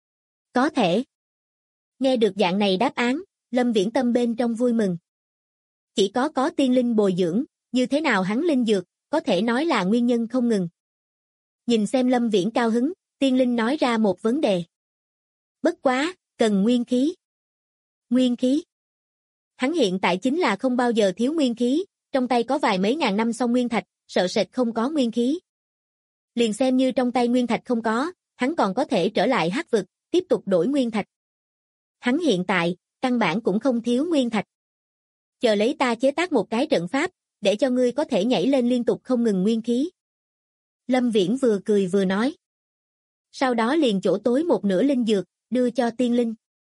Có thể. Nghe được dạng này đáp án, Lâm Viễn tâm bên trong vui mừng. Chỉ có tiên linh bồi dưỡng, như thế nào hắn linh dược, có thể nói là nguyên nhân không ngừng. Nhìn xem Lâm Viễn cao hứng, tiên linh nói ra một vấn đề. Bất quá, cần nguyên khí. Nguyên khí. Hắn hiện tại chính là không bao giờ thiếu nguyên khí, trong tay có vài mấy ngàn năm song nguyên thạch, sợ sệt không có nguyên khí. Liền xem như trong tay nguyên thạch không có, hắn còn có thể trở lại hắc vực, tiếp tục đổi nguyên thạch. Hắn hiện tại, căn bản cũng không thiếu nguyên thạch. Chờ lấy ta chế tác một cái trận pháp, để cho ngươi có thể nhảy lên liên tục không ngừng nguyên khí. Lâm Viễn vừa cười vừa nói. Sau đó liền chỗ tối một nửa linh dược, đưa cho tiên linh.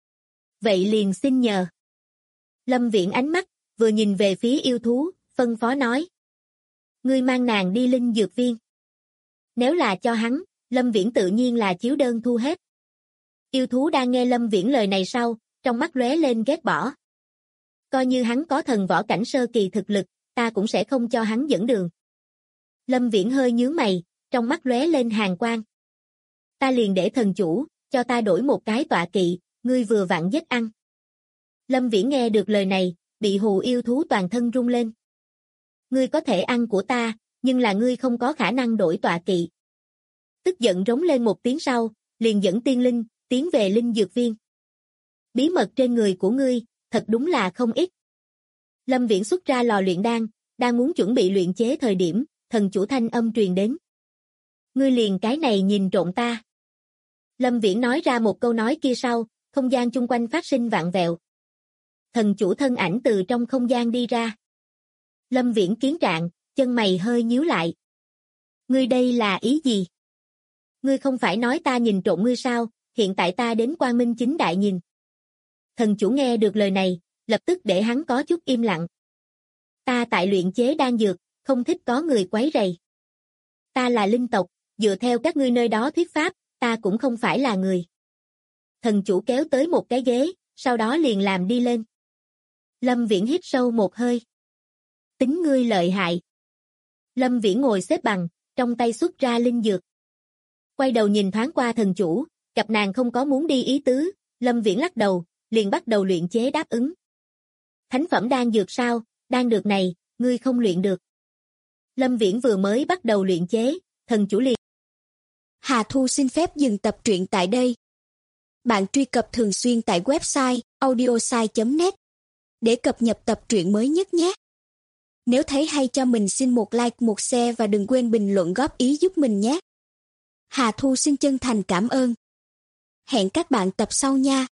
Vậy liền xin nhờ. Lâm Viễn ánh mắt, vừa nhìn về phía yêu thú, phân phó nói. Ngươi mang nàng đi linh dược viên. Nếu là cho hắn, Lâm Viễn tự nhiên là chiếu đơn thu hết. Yêu thú đang nghe Lâm Viễn lời này sau, trong mắt lóe lên ghét bỏ. Coi như hắn có thần võ cảnh sơ kỳ thực lực, ta cũng sẽ không cho hắn dẫn đường. Lâm Viễn hơi nhướng mày, trong mắt lóe lên hàn quang. Ta liền để thần chủ, cho ta đổi một cái tọa kỵ, ngươi vừa vặn giết ăn. Lâm Viễn nghe được lời này, bị hù yêu thú toàn thân rung lên. Ngươi có thể ăn của ta, nhưng là ngươi không có khả năng đổi tọa kỵ. Tức giận rống lên một tiếng sau, liền dẫn tiên linh, tiến về linh dược viên. Bí mật trên người của ngươi, thật đúng là không ít. Lâm Viễn xuất ra lò luyện đan, đang muốn chuẩn bị luyện chế thời điểm, thần chủ thanh âm truyền đến. Ngươi liền cái này nhìn trộm ta. Lâm Viễn nói ra một câu nói kia sau, không gian chung quanh phát sinh vạn vẹo. Thần chủ thân ảnh từ trong không gian đi ra. Lâm Viễn kiến trạng, chân mày hơi nhíu lại. Ngươi đây là ý gì? Ngươi không phải nói ta nhìn trộm ngươi sao, hiện tại ta đến quang minh chính đại nhìn. Thần chủ nghe được lời này, lập tức để hắn có chút im lặng. Ta tại luyện chế đan dược, không thích có người quấy rầy. Ta là linh tộc, dựa theo các ngươi nơi đó thuyết pháp, ta cũng không phải là người. Thần chủ kéo tới một cái ghế, sau đó liền làm đi lên. Lâm Viễn hít sâu một hơi. Tính ngươi lợi hại. Lâm Viễn ngồi xếp bằng, trong tay xuất ra linh dược. Quay đầu nhìn thoáng qua thần chủ, gặp nàng không có muốn đi ý tứ, Lâm Viễn lắc đầu, liền bắt đầu luyện chế đáp ứng. Thánh phẩm đan dược sao, đan dược này, ngươi không luyện được. Lâm Viễn vừa mới bắt đầu luyện chế, thần chủ liền. Hà Thu xin phép dừng tập truyện tại đây. Bạn truy cập thường xuyên tại website audiosai.net để cập nhật tập truyện mới nhất nhé. Nếu thấy hay cho mình xin một like, một share và đừng quên bình luận góp ý giúp mình nhé. Hà Thu xin chân thành cảm ơn. Hẹn các bạn tập sau nha.